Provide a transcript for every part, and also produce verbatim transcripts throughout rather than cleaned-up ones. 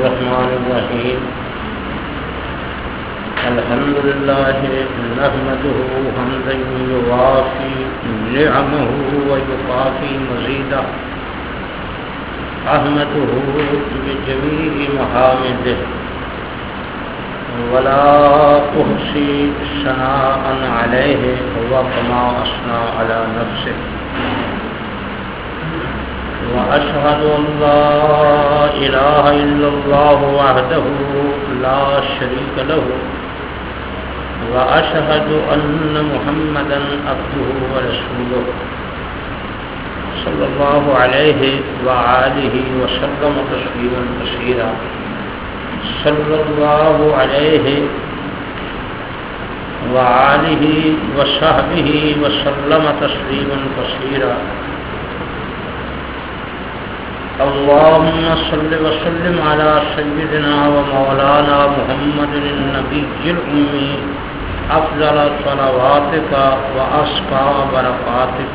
الرحمن الرحيم الحمد لله نحمده حمدا يوافي نعمه ويكافي مزيدا أحمده بجميع محامده ولا أحصي ثناء عليه وكما أثنى على نفسه وأشهد أن لا إله إلا الله وحده لا شريك له وأشهد أن محمدا عبده ورسوله صلى الله عليه وآله وسلم تسليما كثيرا صلى الله عليه وآله وصحبه وسلم تسليما كثيرا اللهم صل وسلم على سيدنا ومولانا محمد النبي الأمي أفضل صلواتك وأزكى بركاتك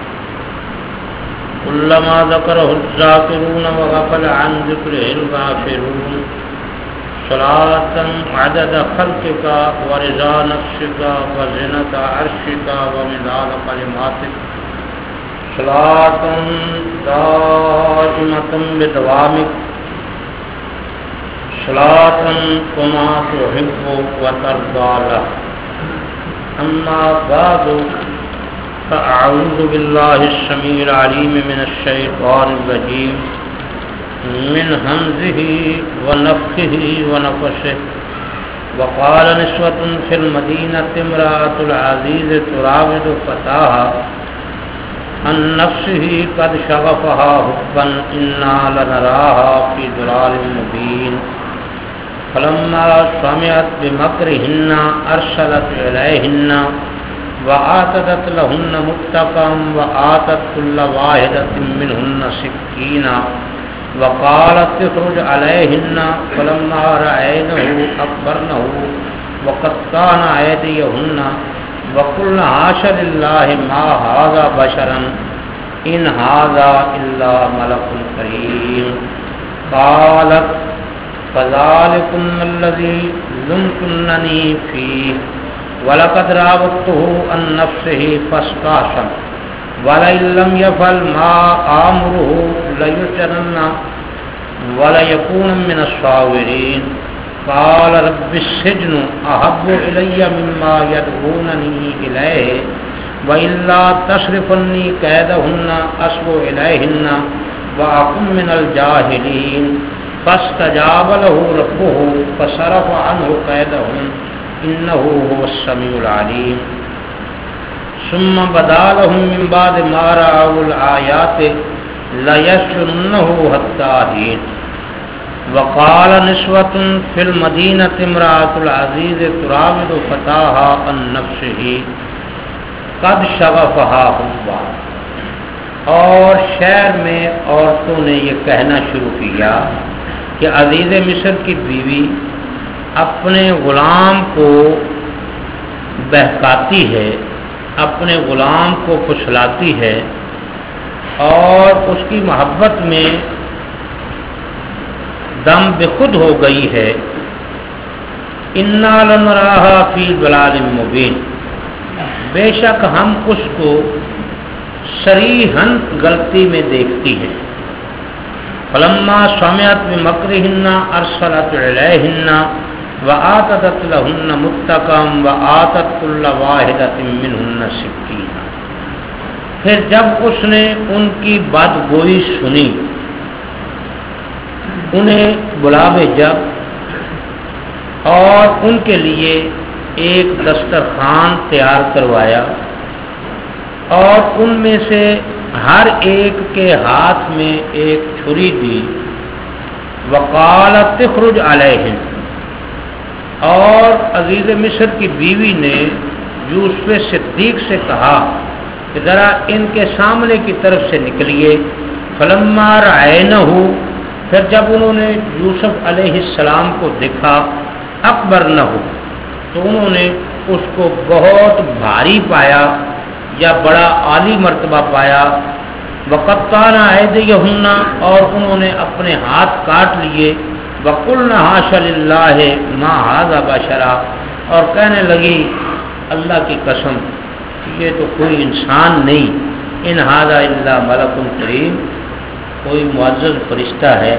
كلما ذكره الذاكرون وغفل عن ذكره الغافلون صلاة عدد خلقك ورضا نفسك وزنة عرشك ومداد كلماتك صلاة دائمة بدوامك صلاة كما تحب وترضى له أما بعد فأعوذ بالله السميع العليم من الشيطان الرجيم من همزه ونفخه ونفسه وقال نسوة في المدينة امرأة العزيز تراود فتاها عن نفسه قد شغفها حبا إنا لنراها في ضلال مبين فلما سمعت بمكرهن أرسلت إليهن وآتت لهن متكئا وآتت كل واحدة منهن سكينا وقالت اخرج عليهن فلما رأينه أكبرنه وقطعن أيديهن وقلنا حاش لله ما هذا بشرا إن هذا إلا ملك كريم قالت فذلكم الذي لمتنني فيه ولقد راودته عن نفسه فاستعصم ولئن لم يفعل ما آمره ليسجنن وليكون من الصاغرين قال رب السجن أحب إلي مما يدعونني إليه وإلا تصرف عني كيدهن أصب إليهن وأكن من الجاهلين فاستجاب له ربه فصرف عنه كيدهن إنه هو السميع العليم ثم بدا لهم من بعد ما رأوا الآيات ليسجننه حتى حين وقال نسوة في المدينة امرأة العزيز تراود فتاها عن نفسه قد شغفها حبا اور شہر میں عورتوں نے یہ کہنا شروع کیا کہ عزیز مصر کی بیوی اپنے غلام کو بہکاتی ہے، اپنے غلام کو پھسلاتی ہے اور اس کی محبت میں دم بے خود ہو گئی ہے۔ انا لنراہا فی ضلال مبین، بے شک ہم اس کو صریحاً غلطی میں دیکھتی ہیں۔ فلما سمعت بمکرہن ارسلت الیہن وآتت لہن متکئا وآتت کل واحدۃ منہن سکینا، پھر جب اس نے ان کی بدگوئی سنی انہیں بلا بھیجا اور ان کے لیے ایک دسترخوان تیار کروایا اور ان میں سے ہر ایک کے ہاتھ میں ایک چھری دی۔ وقالت اخرج علیہم، اور عزیز مصر کی بیوی نے یوسف صدیق سے کہا کہ ذرا ان کے سامنے کی طرف سے نکلیے۔ فلما رأینہ، پھر جب انہوں نے یوسف علیہ السلام کو دیکھا، اکبر نہ ہو تو انہوں نے اس کو بہت بھاری پایا یا بڑا عالی مرتبہ پایا۔ وقطعن ایدیہن، اور انہوں نے اپنے ہاتھ کاٹ لیے۔ وَقُلْنَا حَاشَ لِلَّهِ مَا هَذَا بَشَرًا، اور کہنے لگی اللہ کی قسم یہ تو کوئی انسان نہیں، ان هَذَا إِلَّا مَلَكٌ کریم، کوئی معزز فرشتہ ہے۔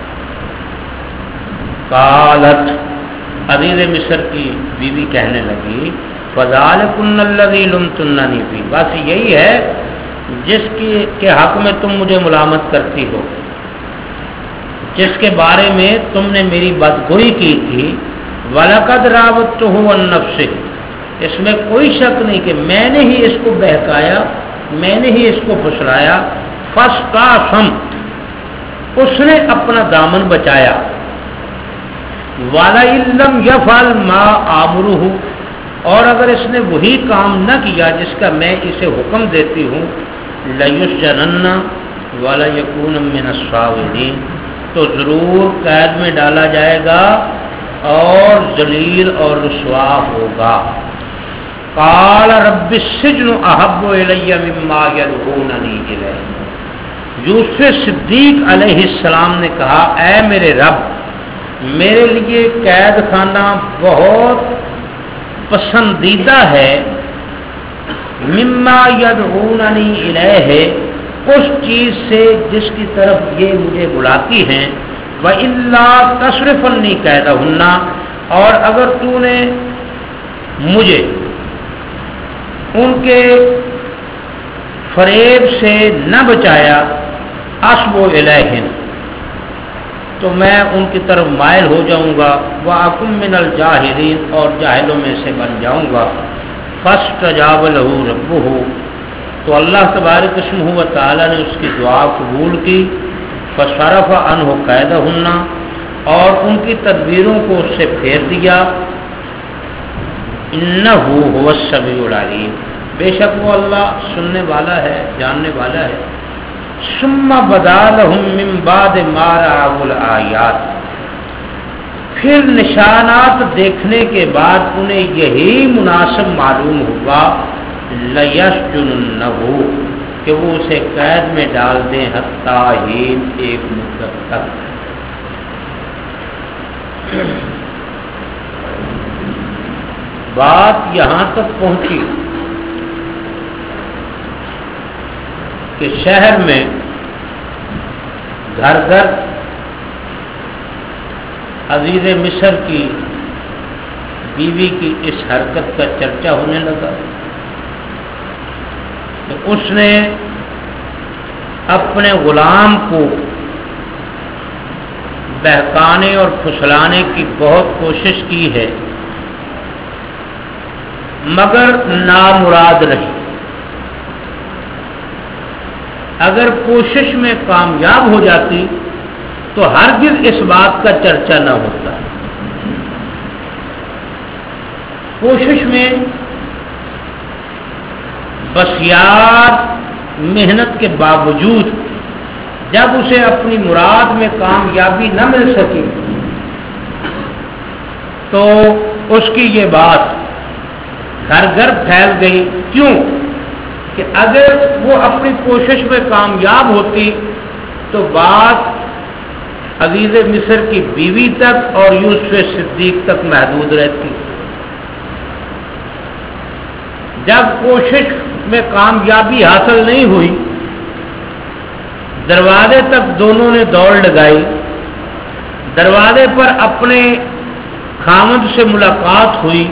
قالت، عزیز مصر کی بیوی کہنے لگی فَذَلِكُنَّ الَّذِي لُمْتُنَّنِي فِيهِ، بس یہی ہے جس کی کے حق میں تم مجھے ملامت کرتی ہو، جس کے بارے میں تم نے میری بدگوئی کی تھی۔ وَلَقَدْ رَاوَدتُّهُ عَن نَفْسِهِ، اس میں کوئی شک نہیں کہ میں نے ہی اس کو بہکایا، میں نے ہی اس کو پھسلایا۔ فَاسْتَعْصَمَ، اس نے اپنا دامن بچایا۔ وَلَئِن لَّمْ يَفْعَلْ مَا آمُرُهُ، اور اگر اس نے وہی کام نہ کیا جس کا میں اسے حکم دیتی ہوں، لَيُسْجَنَنَّ وَلَيَكُونَ مِنَ الصَّاغِرِينَ، تو ضرور قید میں ڈالا جائے گا اور ذلیل اور رسوا ہوگا۔ قال رب السجن احب الی مما یدعوننی الیہ، یوسف صدیق علیہ السلام نے کہا اے میرے رب، میرے لیے قید خانہ بہت پسندیدہ ہے، مما یدعوننی الیہ، اس چیز سے جس کی طرف یہ مجھے بلاتی ہیں، وَإِلَّا تَصْرِفْنِي كَيْدَهُنَّ، اور اگر تو نے مجھے ان کے فریب سے نہ بچایا، اصب الیہن، تو میں ان کی طرف مائل ہو جاؤں گا، وَأَكُن مِّنَ الْجَاهِلِينَ، اور جاہلوں میں سے بن جاؤں گا۔ فَاسْتَجَابَ لَهُ رَبُّهُ، تو اللہ تبارک اسمہ و تعالی نے اس کی دعا قبول کی۔ فَصَرَفَ عَنْهُ كَيْدَهُنَّ، اور ان کی تدبیروں کو اس سے پھیر دیا۔ إِنَّهُ هُوَ السَّمِيعُ الْعَلِيمُ، بے شک وہ اللہ سننے والا ہے، جاننے والا ہے۔ ثُمَّ بَدَا لَهُم مِّن بَعْدِ مَا رَأَوُا الْآيَاتِ، پھر نشانات دیکھنے کے بعد انہیں یہی مناسب معلوم ہوا، لَيَسْجُنُنَّهُ، کہ وہ اسے قید میں ڈال دیں، حتیٰ ہین، ایک مدت تک۔ بات یہاں تک پہنچی کہ شہر میں گھر گھر عزیز مصر کی بیوی کی اس حرکت کا چرچا ہونے لگا۔ تو اس نے اپنے غلام کو بہکانے اور پھسلانے کی بہت کوشش کی ہے، مگر نامراد رہی۔ اگر کوشش میں کامیاب ہو جاتی تو ہرگز اس بات کا چرچا نہ ہوتا۔ کوشش میں بسیار محنت کے باوجود جب اسے اپنی مراد میں کامیابی نہ مل سکی تو اس کی یہ بات گھر گھر پھیل گئی۔ کیوں کہ اگر وہ اپنی کوشش میں کامیاب ہوتی تو بات عزیز مصر کی بیوی تک اور یوسف صدیق تک محدود رہتی۔ جب کوشش میں کامیابی حاصل نہیں ہوئی، دروازے تک دونوں نے دوڑ لگائی، دروازے پر اپنے خامد سے ملاقات ہوئی،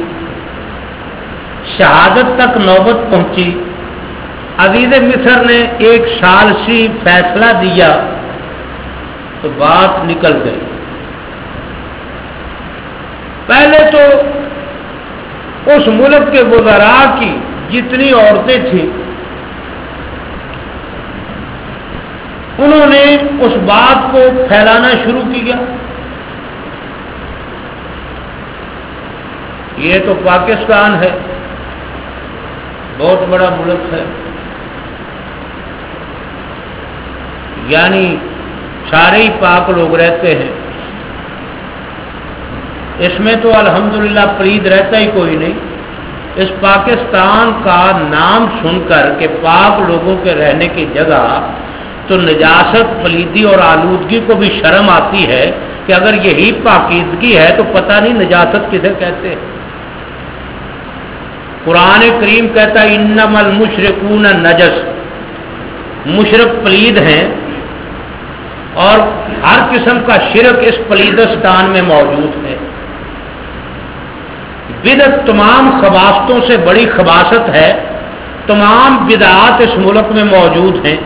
شہادت تک نوبت پہنچی، عزیز مصر نے ایک سال سی فیصلہ دیا تو بات نکل گئی۔ پہلے تو اس ملک کے وزراء کی جتنی عورتیں تھیں انہوں نے اس بات کو پھیلانا شروع کیا۔ یہ تو پاکستان ہے، بہت بڑا ملک ہے، یعنی سارے ہی پاک لوگ رہتے ہیں، اس میں تو الحمدللہ پلید رہتا ہی کوئی نہیں۔ اس پاکستان کا نام سن کر کہ پاک لوگوں کے رہنے کی جگہ، تو نجاست، پلیدی اور آلودگی کو بھی شرم آتی ہے کہ اگر یہی پاکیزگی ہے تو پتہ نہیں نجاست کسے کہتے ہیں۔ قرآن کریم کہتا ہے انما المشرکون نجس، مشرک پلید ہیں اور ہر قسم کا شرک اس پلیدستان میں موجود ہے۔ بدعت تمام خباستوں سے بڑی خباست ہے، تمام بدعات اس ملک میں موجود ہیں۔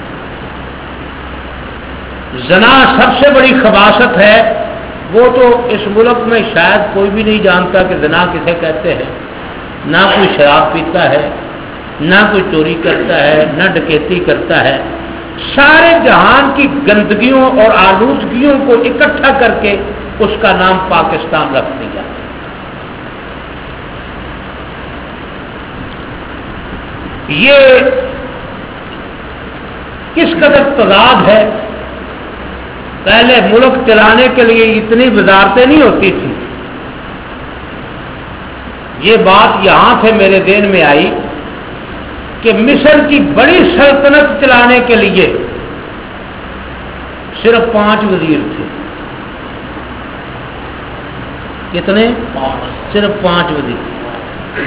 زنا سب سے بڑی خباست ہے، وہ تو اس ملک میں شاید کوئی بھی نہیں جانتا کہ زنا کسے کہتے ہیں۔ نہ کوئی شراب پیتا ہے، نہ کوئی چوری کرتا ہے، نہ ڈکیتی کرتا ہے۔ سارے جہان کی گندگیوں اور آلودگیوں کو اکٹھا کر کے اس کا نام پاکستان رکھ دیا۔ یہ کس قدر تضاد ہے۔ پہلے ملک چلانے کے لیے اتنی وزارتیں نہیں ہوتی تھیں۔ یہ بات یہاں سے میرے ذہن میں آئی کہ مصر کی بڑی سلطنت چلانے کے لیے صرف پانچ وزیر تھے۔ کتنے؟ صرف پانچ وزیر۔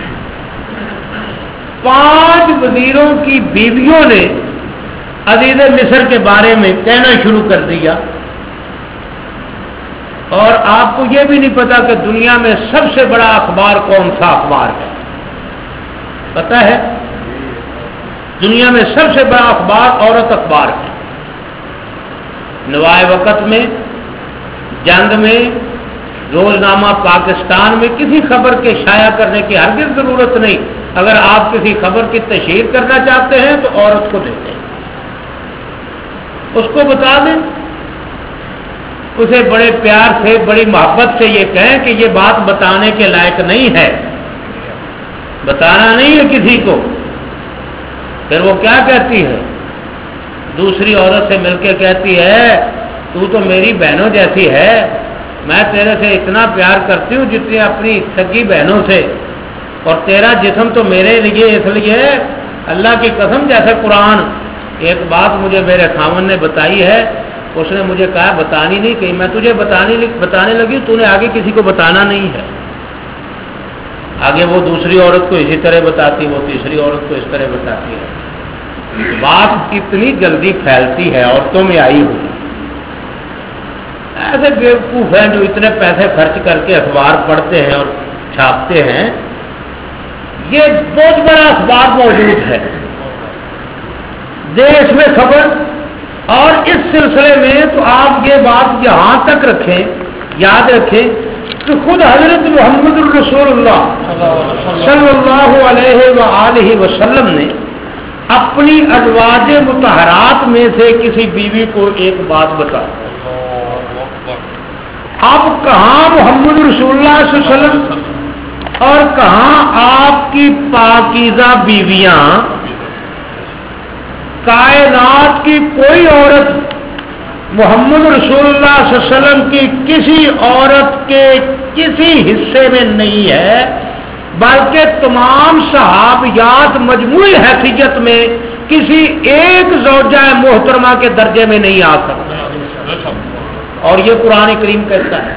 پانچ وزیروں کی بیویوں نے عزیز مصر کے بارے میں کہنا شروع کر دیا، اور آپ کو یہ بھی نہیں پتا کہ دنیا میں سب سے بڑا اخبار کون سا اخبار ہے۔ پتا ہے؟ دنیا میں سب سے بڑا اخبار عورت اخبار ہے۔ نوائے وقت میں، جنگ میں، روزنامہ پاکستان میں کسی خبر کے شائع کرنے کی ہرگز ضرورت نہیں۔ اگر آپ کسی خبر کی تشہیر کرنا چاہتے ہیں تو عورت کو دیتے ہیں، اس کو بتا دیں، اسے بڑے پیار سے، بڑی محبت سے یہ کہیں کہ یہ بات بتانے کے لائق نہیں ہے، بتانا نہیں ہے کسی کو۔ پھر وہ کیا کہتی ہے؟ دوسری عورت سے مل کے کہتی ہے تو تو میری بہنوں جیسی ہے، میں تیرے سے اتنا پیار کرتی ہوں جتنی اپنی سگی بہنوں سے، اور تیرا جسم تو میرے لیے اس لیے اللہ کی قسم جیسے قرآن۔ ایک بات مجھے میرے خاوند نے بتائی ہے، اس نے مجھے کہا بتانی نہیں کہ میں تجھے بتانے بتانے لگی، تو نے آگے کسی کو بتانا نہیں ہے۔ آگے وہ دوسری عورت کو اسی طرح بتاتی، وہ تیسری عورت کو اس طرح بتاتی ہے۔ بات اتنی جلدی پھیلتی ہے عورتوں میں آئی ہوئی۔ ایسے بیوقوف ہیں جو اتنے پیسے خرچ کر کے اخبار پڑھتے ہیں اور چھاپتے ہیں۔ یہ بہت بڑا اخبار موجود ہے دیش میں خبر، اور اس سلسلے میں تو آپ یہ بات یہاں تک رکھیں، یاد رکھیں کہ خود حضرت محمد الرسول اللہ صلی اللہ علیہ وآلہ وسلم نے اپنی ازواج مطہرات میں سے کسی بیوی کو ایک بات بتا۔ اب کہاں محمد رسول اللہ صلی اللہ علیہ وسلم اور کہاں آپ کی پاکیزہ بیویاں، کائنات کی کوئی عورت محمد رسول اللہ صلی اللہ علیہ وسلم کی کسی عورت کے کسی حصے میں نہیں ہے، بلکہ تمام صحابیات مجموعی حیثیت میں کسی ایک زوجہ محترمہ کے درجے میں نہیں آ سکتا۔ اور یہ قرآن کریم کہتا ہے،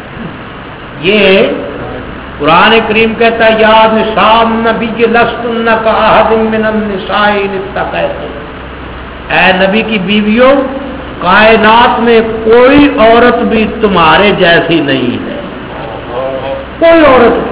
یہ قرآن کریم کہتا ہے یا نساء النبی لستن کاحد من النساء ان اتقیتن، اے نبی کی بیویوں، کائنات میں کوئی عورت بھی تمہارے جیسی نہیں ہے، کوئی عورت نہیں۔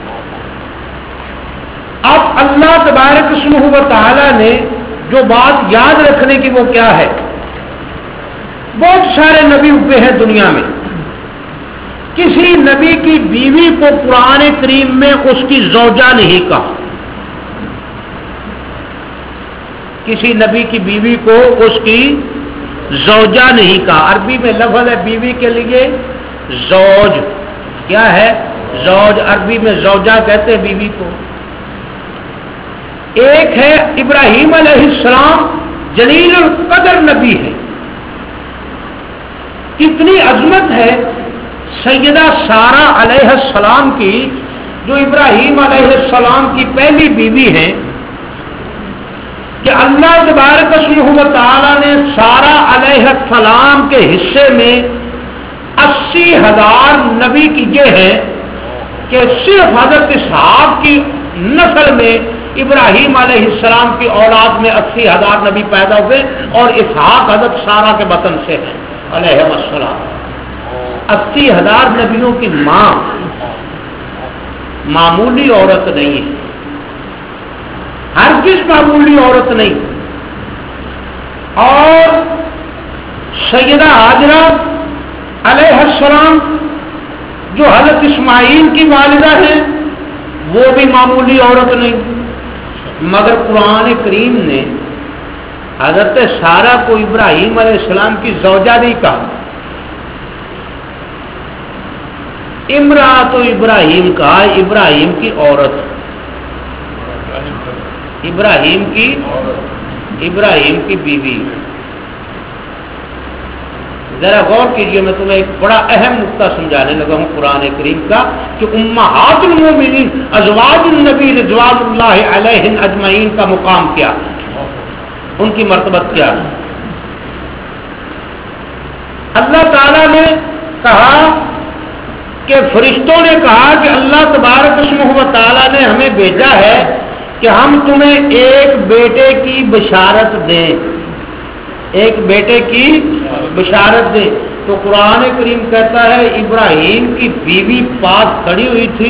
اب اللہ تبارک اسمہ و تعالی نے جو بات یاد رکھنے کی وہ کیا ہے؟ بہت سارے نبی ہوئے ہیں دنیا میں، کسی نبی کی بیوی کو قرآن کریم میں اس کی زوجہ نہیں کہا، کسی نبی کی بیوی کو اس کی زوجہ نہیں کہا۔ عربی میں لفظ ہے بیوی کے لیے زوج، کیا ہے؟ زوج، عربی میں زوجہ کہتے ہیں بیوی کو۔ ایک ہے ابراہیم علیہ السلام، جلیل القدر نبی ہے، کتنی عظمت ہے سیدہ سارہ علیہ السلام کی، جو ابراہیم علیہ السلام کی پہلی بیوی ہیں، کہ اللہ تبارک و تعالی نے سارہ علیہ السلام کے حصے میں اسی ہزار نبی کی یہ ہے کہ صرف حضرت اسحاق کی نسل میں ابراہیم علیہ السلام کی اولاد میں اسی ہزار نبی پیدا ہوئے اور اسحاق حضرت سارہ کے بطن سے ہیں علیہ السلام. اسی ہزار نبیوں کی ماں معمولی عورت نہیں ہے، ہرگز معمولی عورت نہیں. اور سیدہ ہاجرہ علیہ السلام جو حضرت اسماعیل کی والدہ ہیں وہ بھی معمولی عورت نہیں. مگر قرآن کریم نے حضرت سارہ کو ابراہیم علیہ السلام کی زوجہ نہیں کہا، امرأۃ ابراہیم کہا، ابراہیم کی عورت، ابراہیم کی ابراہیم کی بیوی. ذرا غور کیجئے، میں تمہیں ایک بڑا اہم نقطہ سمجھانے لگا ہوں قرآن کریم کا کہ امہات المومنین ازواج النبی رضوان اللہ علیہن اجمعین کا مقام کیا، ان کی مرتبت کیا. اللہ تعالی نے کہا کہ فرشتوں نے کہا کہ اللہ تبارک اسمہ و تعالی نے ہمیں بھیجا ہے کہ ہم تمہیں ایک بیٹے کی بشارت دیں، ایک بیٹے کی بشارت دیں. تو قرآن کریم کہتا ہے ابراہیم کی بیوی پاس کھڑی ہوئی تھی،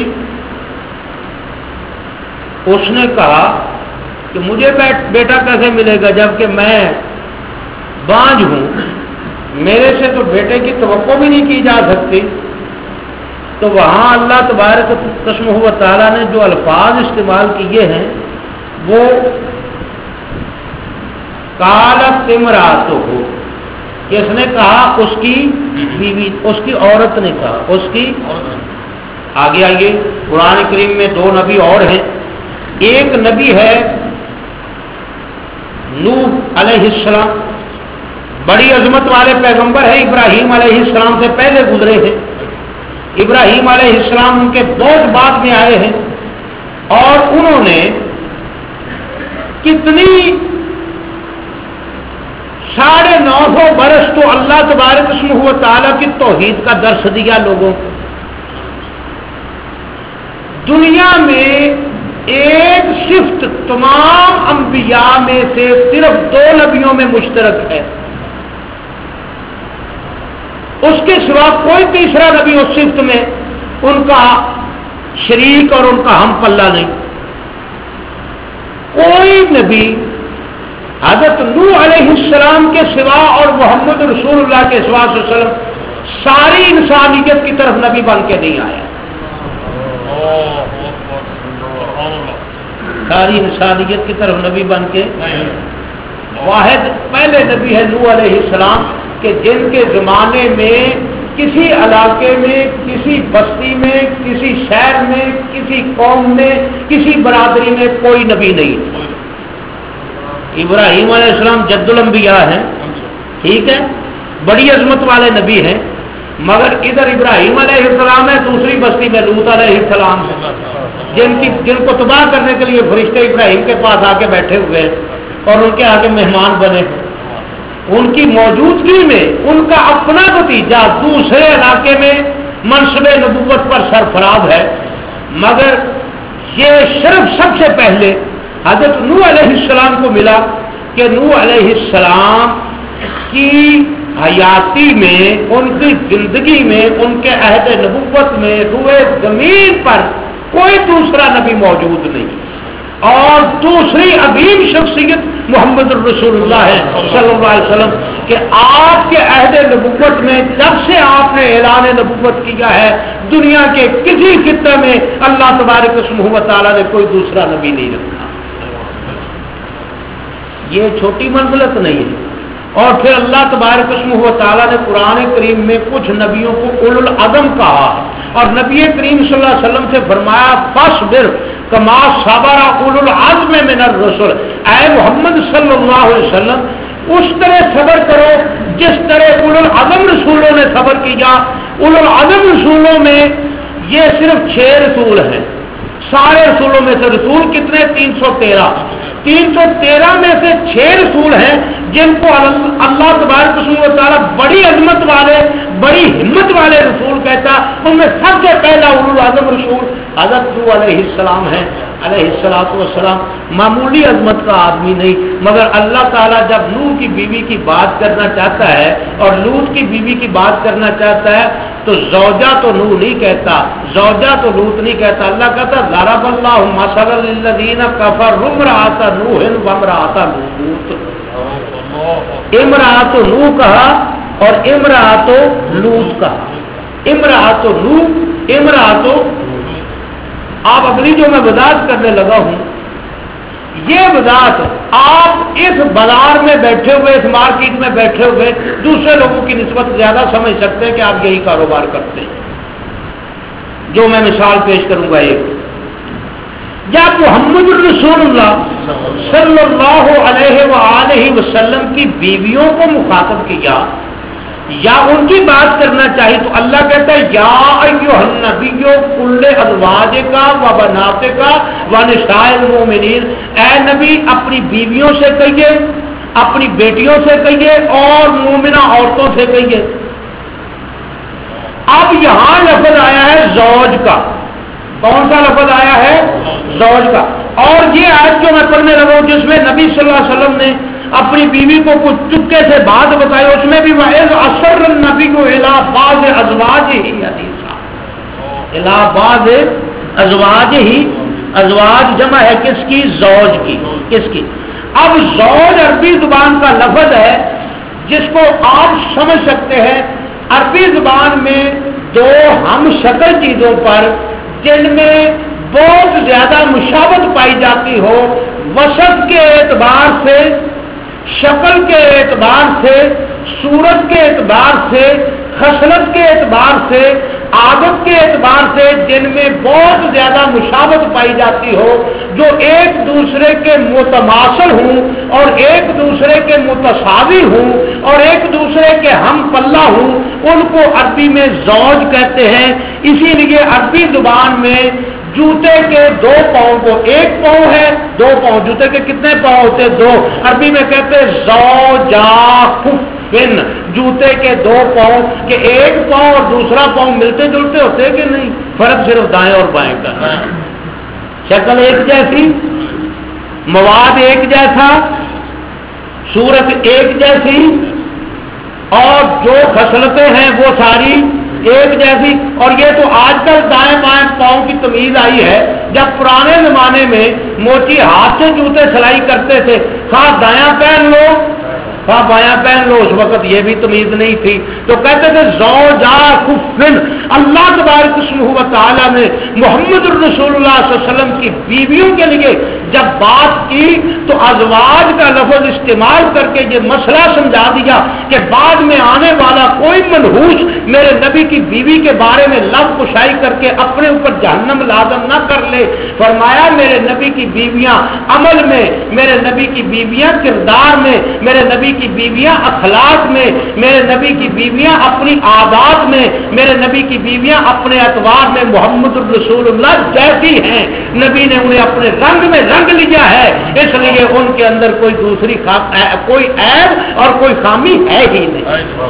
اس نے کہا کہ مجھے بیٹا کیسے ملے گا جبکہ میں بانجھ ہوں، میرے سے تو بیٹے کی توقع بھی نہیں کی جا سکتی. تو وہاں اللہ تبارک قسمہ و تعالیٰ نے جو الفاظ استعمال کیے ہیں وہ قالت امرأتہ، کس نے کہا؟ اس کی بیوی، اس کی عورت نے کہا، اس کی. آگے آئیے، قرآن کریم میں دو نبی اور ہیں. ایک نبی ہے نوح علیہ السلام، بڑی عظمت والے پیغمبر ہیں، ابراہیم علیہ السلام سے پہلے گزرے ہیں. ابراہیم علیہ السلام ان کے بہت بعد میں آئے ہیں اور انہوں نے کتنی ساڑھے نو سو برس تو اللہ تبارک اسمہ و تعالیٰ کی توحید کا درس دیا لوگوں کو. دنیا میں ایک صفت تمام انبیاء میں سے صرف دو نبیوں میں مشترک ہے، اس کے سوا کوئی تیسرا نبی اس صفت میں ان کا شریک اور ان کا ہم پلہ نہیں. کوئی نبی حضرت نوح علیہ السلام کے سوا اور محمد رسول اللہ کے سوا صلی اللہ علیہ وسلم ساری انسانیت کی طرف نبی بن کے نہیں آیا. ساری انسانیت کی طرف نبی بن کے واحد پہلے نبی ہے نوح علیہ السلام کہ جن کے زمانے میں کسی علاقے میں، کسی بستی میں، کسی شہر میں، کسی قوم میں، کسی برادری میں کوئی نبی نہیں. ابراہیم علیہ السلام جد الانبیاء ہیں، ٹھیک ہے، بڑی عظمت والے نبی ہیں، مگر ادھر ابراہیم علیہ السلام ہے، دوسری بستی میں لوط علیہ السلام ہے، جن کی جن کو تباہ کرنے کے لیے فرشتے ابراہیم کے پاس آ کے بیٹھے ہوئے ہیں اور ان کے آگے مہمان بنے. ان کی موجودگی میں ان کا اپنا بھتیجا دوسرے علاقے میں منصب نبوت پر سرفراز ہے، مگر یہ شرف سب سے پہلے حضرت نوح علیہ السلام کو ملا کہ نوح علیہ السلام کی حیاتی میں، ان کی زندگی میں، ان کے عہد نبوت میں روئے زمین پر کوئی دوسرا نبی موجود نہیں. اور دوسری عظیم شخصیت محمد الرسول اللہ ہے صلی اللہ علیہ وسلم کہ آپ کے عہد نبوت میں جب سے آپ نے اعلان نبوت کیا ہے دنیا کے کسی خطے میں اللہ تبارک اسمہ و تعالیٰ نے کوئی دوسرا نبی نہیں رکھا. یہ چھوٹی منزلت نہیں ہے. اور پھر اللہ تبارک اسمہ و تعالیٰ نے قرآن کریم میں کچھ نبیوں کو اولو العزم کہا اور نبی کریم صلی اللہ علیہ وسلم سے فرمایا فاصبر کما صبر اولو العزم من الرسل، اے محمد صلی اللہ علیہ وسلم اس طرح صبر کرو جس طرح اولو العزم رسولوں نے صبر کیا. اولو العزم رسولوں میں یہ صرف چھ رسول ہیں، سارے رسولوں میں سے رسول کتنے؟ تین سو تیرہ تین سو تیرہ میں سے چھ رسول ہیں جن کو اللہ تبارک و تعالیٰ بڑی عظمت والے بڑی ہمت والے رسول کہتا، ان میں سب سے پہلا اولو العزم رسول حضرت نوح علیہ السلام ہے علیہ الصلوۃ والسلام۔ معمولی عظمت کا آدمی نہیں، مگر اللہ تعالیٰ جب نوح کی بیوی کی بات کرنا چاہتا ہے اور لوط کی بیوی کی بات کرنا چاہتا ہے تو زوجہ تو نوح نہیں کہتا، زوجہ تو لوط نہیں کہتا، اللہ کہتا ضرب اللہ مثلا للذین کفروا امرأۃ نوح وامرأۃ لوط۔ امرأۃ نوح کہا اور امرأۃ لوط کہا، امرأۃ نوح امرأۃ۔ آپ اگلی جو میں وضاحت کرنے لگا ہوں، یہ وضاحت آپ اس بازار میں بیٹھے ہوئے اس مارکیٹ میں بیٹھے ہوئے دوسرے لوگوں کی نسبت زیادہ سمجھ سکتے ہیں کہ آپ یہی کاروبار کرتے ہیں۔ جو میں مثال پیش کروں گا، ایک جب محمد الرسول اللہ صلی اللہ علیہ وآلہ وسلم کی بیویوں کو مخاطب کیا یا ان کی بات کرنا چاہیے تو اللہ کہتا ہے یا ایھا النبی کل ازواجک و بناتک و نساء المؤمنین، اے نبی اپنی بیویوں سے کہیے، اپنی بیٹیوں سے کہیے اور مومنہ عورتوں سے کہیے۔ اب یہاں لفظ آیا ہے زوج کا، کون سا لفظ آیا ہے؟ زوج کا۔ اور یہ آیت جو میں پڑھنے لگا ہوں جس میں نبی صلی اللہ علیہ وسلم نے اپنی بیوی کو کچھ چپکے سے بات بتائی، اس میں بھی وَإِذْ أَسَرَّ النَّبِيُّ إِلَىٰ بَعْضِ أَزْوَاجِهِ حَدِيثًا، إِلَىٰ بَعْضِ أَزْوَاجِهِ، ازواج جمع ہے کس کی؟ زوج کی، کس کی؟ اب زوج عربی زبان کا لفظ ہے جس کو آپ سمجھ سکتے ہیں عربی زبان میں دو ہم شکل چیزوں پر جن میں بہت زیادہ مشابہت پائی جاتی ہو، وصف کے اعتبار سے، شکل کے اعتبار سے، صورت کے اعتبار سے، خصلت کے اعتبار سے، عادت کے اعتبار سے جن میں بہت زیادہ مشابہت پائی جاتی ہو، جو ایک دوسرے کے متماثل ہوں اور ایک دوسرے کے متساوی ہوں اور ایک دوسرے کے ہم پلہ ہوں، ان کو عربی میں زوج کہتے ہیں۔ اسی لیے عربی زبان میں جوتے کے دو پاؤں کو، ایک پاؤں ہے دو پاؤں، جوتے کے کتنے پاؤں ہوتے؟ دو۔ عربی میں کہتے ہیں زوجا خفن، جوتے کے دو پاؤں، کہ ایک پاؤں اور دوسرا پاؤں ملتے جلتے ہوتے کہ نہیں، فرق صرف دائیں اور بائیں کا، شکل ایک جیسی، مواد ایک جیسا، صورت ایک جیسی، اور جو خصلتیں ہیں وہ ساری ایک جیسی۔ اور یہ تو آج کل دائیں بائیں پاؤں کی تمیز آئی ہے، جب پرانے زمانے میں موچی ہاتھ سے جوتے سلائی کرتے تھے، خواہ دایاں پہن لو خواہ بایاں پہن لو، اس وقت یہ بھی تمیز نہیں تھی، تو کہتے تھے زوجا خفن۔ اللہ تبارک و تعالیٰ نے محمد الرسول اللہ صلی اللہ علیہ وسلم کی بیویوں کے لیے جب بات کی تو ازواج کا لفظ استعمال کر کے یہ مسئلہ سمجھا دیا کہ بعد میں آنے والا کوئی منحوس میرے نبی کی بیوی کے بارے میں لب کشائی کر کے اپنے اوپر جہنم لازم نہ کر لے۔ فرمایا میرے نبی کی بیویاں عمل میں، میرے نبی کی بیویاں کردار میں، میرے نبی کی بیویاں اخلاق میں، میرے نبی کی بیویاں اپنی عادات میں، میرے نبی کی بیویاں اپنے اعتبار میں محمد الرسول اللہ جیسی ہیں۔ نبی نے انہیں اپنے رنگ میں رنگ لیا ہے، اس لیے ان کے اندر کوئی دوسری کوئی عیب اور کوئی خامی ہے ہی نہیں۔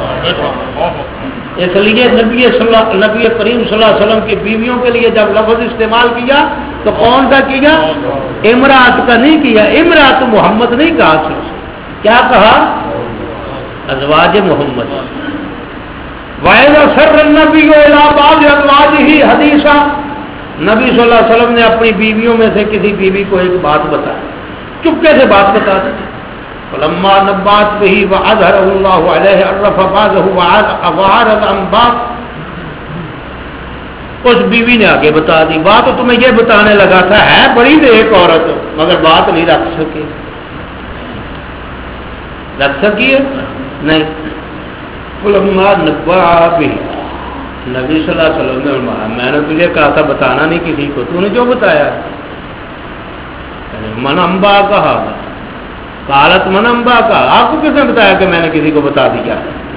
اس لیے نبی صلی اللہ نبی کریم صلی اللہ علیہ وسلم کی بیویوں کے لیے جب لفظ استعمال کیا تو کون سا کیا؟ امرات کا نہیں کیا، امرات محمد نہیں کہا، کیا کہا؟ ازواج محمد۔ وَإِذْ أَسَرَّ النَّبِيُّ إِلَىٰ بَعْضِ أَزْوَاجِهِ حَدِيثًا، نبی صلی اللہ علیہ وسلم نے اپنی بیویوں میں سے کسی بیوی کو ایک بات بتائی، چپکے سے بات بتا دی۔ فَلَمَّا نَبَّأَتْ بِهِ وَأَظْهَرَهُ اللَّهُ عَلَيْهِ عَرَّفَ بَعْضَهُ وَأَعْرَضَ عَن بَعْضٍ۔ اس بیوی نے آگے بتا دی بات، تو تمہیں یہ بتانے لگا تھا، ہے بڑی نیک عورت مگر بات نہیں رکھ سکی، رکھ سکی ہے نہیں۔ فَلَمَّا نَبَّأَ بِهِ، نبی صلی اللہ علیہ وسلم نے فرمایا میں نے تجھے کہا تھا بتانا نہیں کسی کو، تو نے کیوں بتایا؟ من امبا کہا، قالت من امبا کا، آپ کو کس نے بتایا کہ میں نے کسی کو بتا دیا؟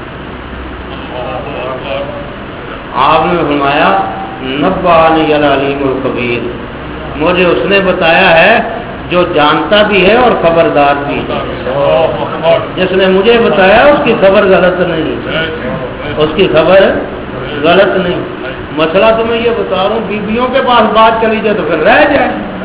آپ نے فرمایا نبانی العلیم الخبیر، مجھے اس نے بتایا ہے جو جانتا بھی ہے اور خبردار بھی ہے، جس نے مجھے بتایا اس کی خبر غلط نہیں، اس کی خبر غلط نہیں۔ مسئلہ تو میں یہ بتا رہا ہوں، بیویوں کے پاس بات چلی جائے تو پھر رہ جائے۔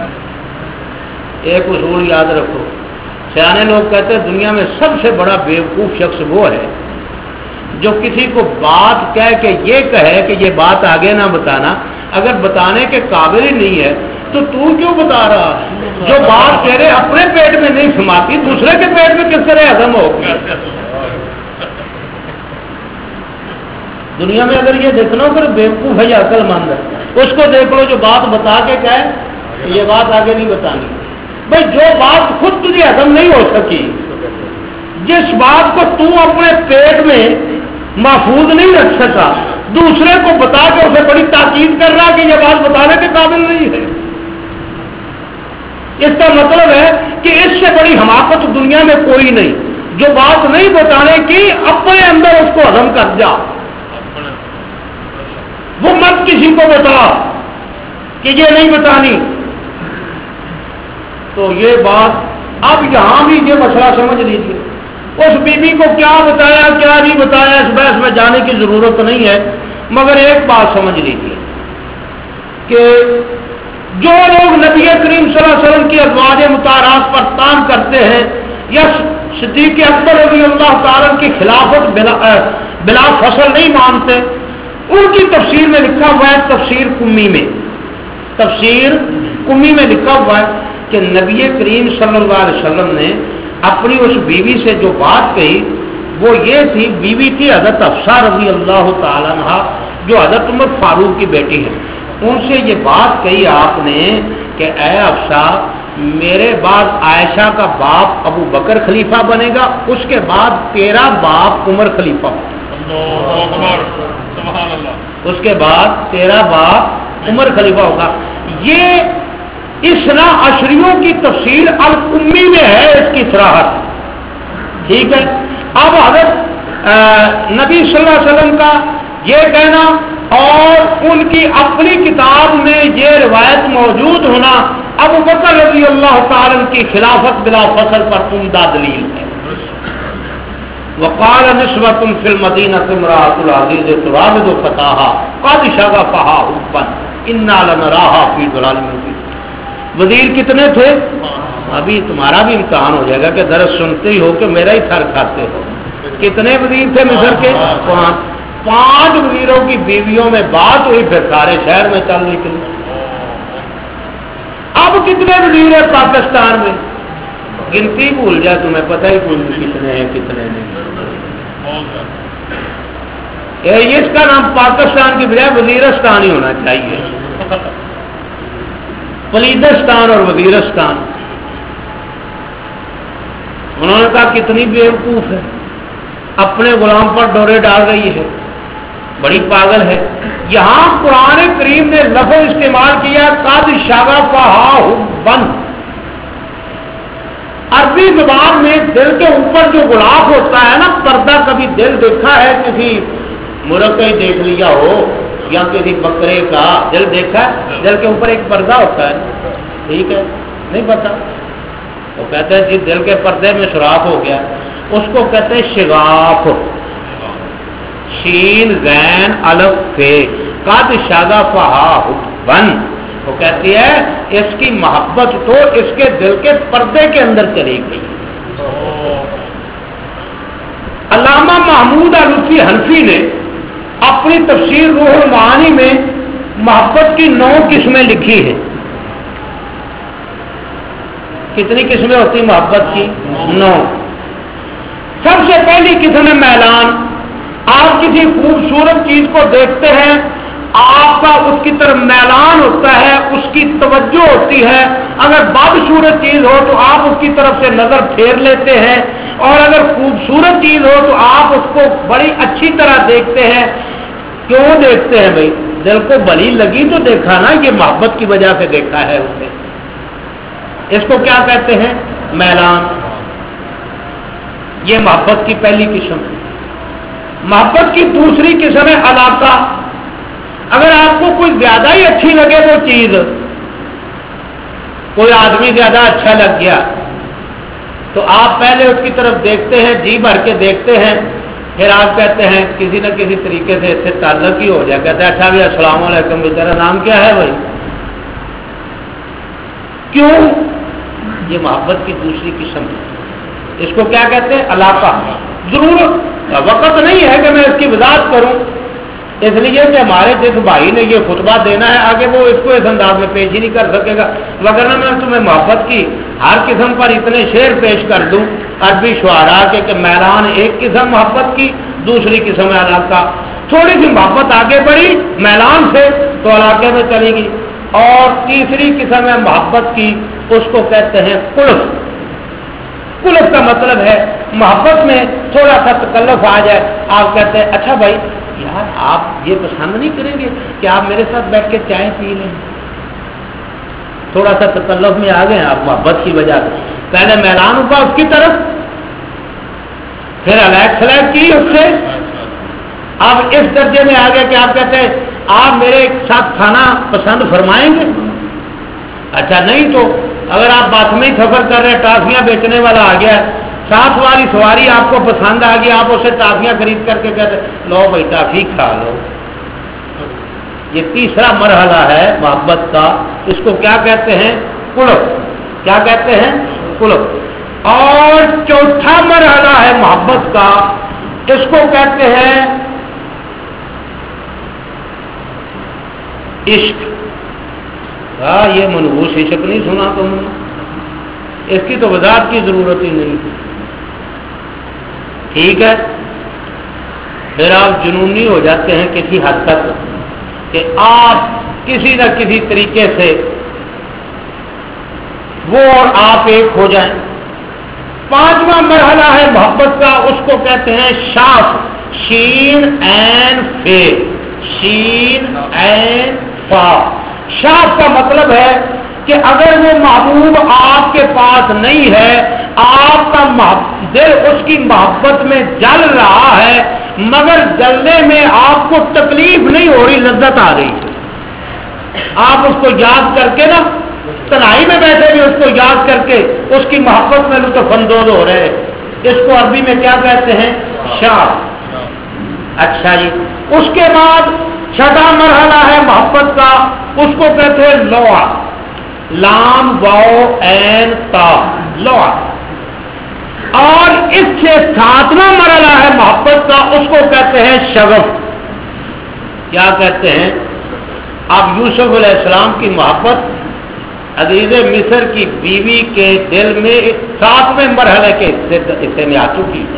ایک اصول یاد رکھو، سیانے لوگ کہتے ہیں دنیا میں سب سے بڑا بیوقوف شخص وہ ہے جو کسی کو بات کہہ کے یہ کہے کہ یہ بات آگے نہ بتانا، اگر بتانے کے قابل ہی نہیں ہے تو تو کیوں بتا رہا؟ جو بات تیرے اپنے پیٹ میں نہیں سماتی دوسرے کے پیٹ میں کس طرح ہضم ہوگی؟ دنیا میں اگر یہ دیکھنا ہو کہ بیوقوف ہے یا عقل مند ہے، اس کو دیکھ لو جو بات بتا کے کہے یہ بات آگے نہیں بتانی۔ بھائی جو بات خود تجھے ہضم نہیں ہو سکی، جس بات کو تو اپنے پیٹ میں محفوظ نہیں رکھ سکا، دوسرے کو بتا کے اسے بڑی تاکید کر رہا کہ یہ بات بتانے کے قابل نہیں ہے، اس کا مطلب ہے کہ اس سے بڑی حماقت دنیا میں کوئی نہیں۔ جو بات نہیں بتانے کی اپنے اندر اس کو ہضم کر جا، وہ مت کسی کو بتا کہ یہ نہیں بتانی۔ تو یہ بات اب یہاں بھی یہ مسئلہ سمجھ لیجیے، اس بی بی کو کیا بتایا کیا نہیں بتایا اس بحث میں جانے کی ضرورت نہیں ہے، مگر ایک بات سمجھ لیجیے کہ جو لوگ نبی کریم صلی اللہ علیہ وسلم کی ازواج مطہرات پر تان کرتے ہیں یا صدیق اکبر رضی اللہ تعالیٰ کی خلافت بلا, بلا فصل نہیں مانتے، ان کی تفسیر میں لکھا ہوا ہے، تفسیر کمی میں تفسیر کمی میں لکھا ہوا ہے کہ نبی کریم صلی اللہ علیہ وسلم نے اپنی اس بیوی سے جو بات کہی وہ یہ تھی، بیوی تھی حضرت حفصہ رضی اللہ تعالیٰ عنہا جو حضرت عمر فاروق کی بیٹی ہے، ان سے یہ بات کہی آپ نے کہ اے حفصہ میرے بعد عائشہ کا باپ ابو بکر خلیفہ بنے گا، اس کے بعد تیرا باپ عمر خلیفہ ہوگا، اس کے بعد تیرا باپ عمر خلیفہ ہوگا۔ یہ اسنا عشریوں کی تفسیر القمی میں ہے، اس کی صراحت ٹھیک ہے۔ اب حضرت نبی صلی اللہ علیہ وسلم کا یہ کہنا اور ان کی اپنی کتاب میں یہ روایت موجود ہونا ابو بکر رضی اللہ تعالی کی خلافت بلا فصل پر عمدہ دلیل ہے۔ وقال نسوۃ فی المدینہ امرأۃ العزیز تراود فتاہا قد شغفہا حبا انا لنراہا فی ضلال مبین۔ وزیر کتنے تھے؟ ابھی تمہارا بھی امتحان ہو جائے گا کہ درس سنتے ہی ہو کہ میرا ہی تھر کھاتے ہو۔ کتنے وزیر تھے مصر کے؟ پانچ پانچ وزیروں کی بیویوں میں بات ہوئی، پھر سارے شہر میں چل نکلی۔ اب کتنے وزیر ہیں پاکستان میں؟ گنتی بھول جائے تمہیں پتہ ہی بھول کتنے ہیں کتنے نہیں۔ اس کا نام پاکستان کی بجائے وزیرستان ہی ہونا چاہیے، پلیدستان اور وزیرستان۔ انہوں نے کہا کتنی بیوقوف ہے، اپنے غلام پر ڈورے ڈال رہی ہے، بڑی پاگل ہے۔ یہاں قرآن کریم نے لفظ استعمال کیا قد شغفہا حبا۔ عربی زبان میں دل کے اوپر جو غلاف ہوتا ہے نا پردہ، کبھی دل دیکھا ہے کسی مرغ کا ہی دیکھ لیا ہو یا کسی بکرے کا دل دیکھا ہے، دل کے اوپر ایک پردہ ہوتا ہے، ٹھیک ہے، نہیں پتا، وہ کہتے ہیں جی دل کے پردے میں سوراخ ہو گیا، اس کو کہتے ہیں شغاف، شین غین الف فے قد شغفہا حبا۔ وہ کہتی ہے اس کی محبت تو اس کے دل کے پردے کے اندر چلی گئی۔ علامہ محمود علوسی حنفی نے اپنی تفسیر روح المعانی میں محبت کی نو قسمیں لکھی ہیں۔ کتنی قسمیں ہوتی محبت کی؟ نو۔ سب سے پہلی قسم ہے میلان۔ آپ کسی خوبصورت چیز کو دیکھتے ہیں، آپ کا اس کی طرف میلان ہوتا ہے، اس کی توجہ ہوتی ہے۔ اگر بدصورت چیز ہو تو آپ اس کی طرف سے نظر پھیر لیتے ہیں، اور اگر خوبصورت چیز ہو تو آپ اس کو بڑی اچھی طرح دیکھتے ہیں۔ کیوں دیکھتے ہیں بھائی؟ دل کو بلی لگی تو دیکھا نا، یہ محبت کی وجہ سے دیکھا ہے اسے۔ اس کو کیا کہتے ہیں؟ میلان۔ یہ محبت کی پہلی قسم ہے۔ محبت کی دوسری قسم ہے علاقہ۔ اگر آپ کو کوئی زیادہ ہی اچھی لگے وہ چیز، کوئی آدمی زیادہ اچھا لگ گیا تو آپ پہلے اس کی طرف دیکھتے ہیں، جی بھر کے دیکھتے ہیں، پھر آپ کہتے ہیں کسی نہ کسی طریقے سے اس سے تعلق ہی ہو جائے، کہتے ہیں اچھا بھی السلام علیکم بھی، تیرا نام کیا ہے بھائی؟ کیوں؟ یہ محبت کی دوسری قسم ہے، اس کو کیا کہتے ہیں؟ علاقہ۔ ضرورت وقت نہیں ہے کہ میں اس کی وضاحت کروں، اس لیے کہ ہمارے جس بھائی نے یہ خطبہ دینا ہے آگے وہ اس کو اس انداز میں پیش ہی نہیں کر سکے گا، وگرنہ میں تمہیں محبت کی ہر قسم پر اتنے شعر پیش کر دوں عربی شعراء کے کہ میلان ایک قسم محبت کی، دوسری قسم ہے علاقہ۔ تھوڑی سی محبت آگے بڑھی میلان سے تو علاقے میں چلی گئی، اور تیسری قسم ہے محبت کی، اس کو کہتے ہیں قلف۔ قلف کا مطلب ہے محبت میں تھوڑا سا تکلف آ جائے، آپ کہتے ہیں اچھا بھائی یار آپ یہ پسند نہیں کریں گے کہ آپ میرے ساتھ بیٹھ کے چائے پی لیں؟ تھوڑا سا تکلف میں آ گئے آپ محبت کی وجہ سے، پہلے میلان ہوا اس کی طرف، پھر الیک سلیک کی اس سے، اب اس درجے میں آ گئے کہ آپ کہتے ہیں آپ میرے ساتھ کھانا پسند فرمائیں گے؟ اچھا نہیں تو اگر آپ بات میں ہی سفر کر رہے ہیں، ٹافیاں بیچنے والا آ گیا، ساتھ والی سواری آپ کو پسند آ گئی، آپ اسے ٹافیاں خرید کر کے کہتے لو بھائی ٹافی کھا لو۔ یہ تیسرا مرحلہ ہے محبت کا، اس کو کیا کہتے ہیں؟ قلف۔ کیا کہتے ہیں؟ قلف۔ اور چوتھا مرحلہ ہے محبت کا، اس کو کہتے ہیں عشق۔ ہاں یہ منحوس عشق نہیں سنا تم نے، اس کی تو وضاحت کی ضرورت ہی نہیں، ٹھیک ہے؟ پھر آپ جنونی ہو جاتے ہیں کسی حد تک کہ آپ کسی نہ کسی طریقے سے وہ اور آپ ایک ہو جائیں۔ پانچواں مرحلہ ہے محبت کا، اس کو کہتے ہیں شاف، شین این فے، شین این فا۔ شاف کا مطلب ہے کہ اگر وہ محبوب آپ کے پاس نہیں ہے، آپ کا دل اس کی محبت میں جل رہا ہے، مگر جلنے میں آپ کو تکلیف نہیں ہو رہی، لذت آ رہی ہے، آپ اس کو یاد کر کے نا تنہائی میں بیٹھے بھی اس کو یاد کر کے اس کی محبت میں لطف اندوز ہو رہے ہیں، اس کو عربی میں کیا کہتے ہیں؟ شاف۔ اچھا جی، اس کے بعد چھٹا مرحلہ ہے محبت کا، اس کو کہتے ہیں لوعہ، لام واو این تا، لوعہ۔ اور اس سے ساتواں مرحلہ ہے محبت کا، اس کو کہتے ہیں شغف۔ کیا کہتے ہیں؟ اب یوسف علیہ السلام کی محبت عزیز مصر کی بیوی کے دل میں ساتویں مرحلے کے حصے میں آ چکی ہے،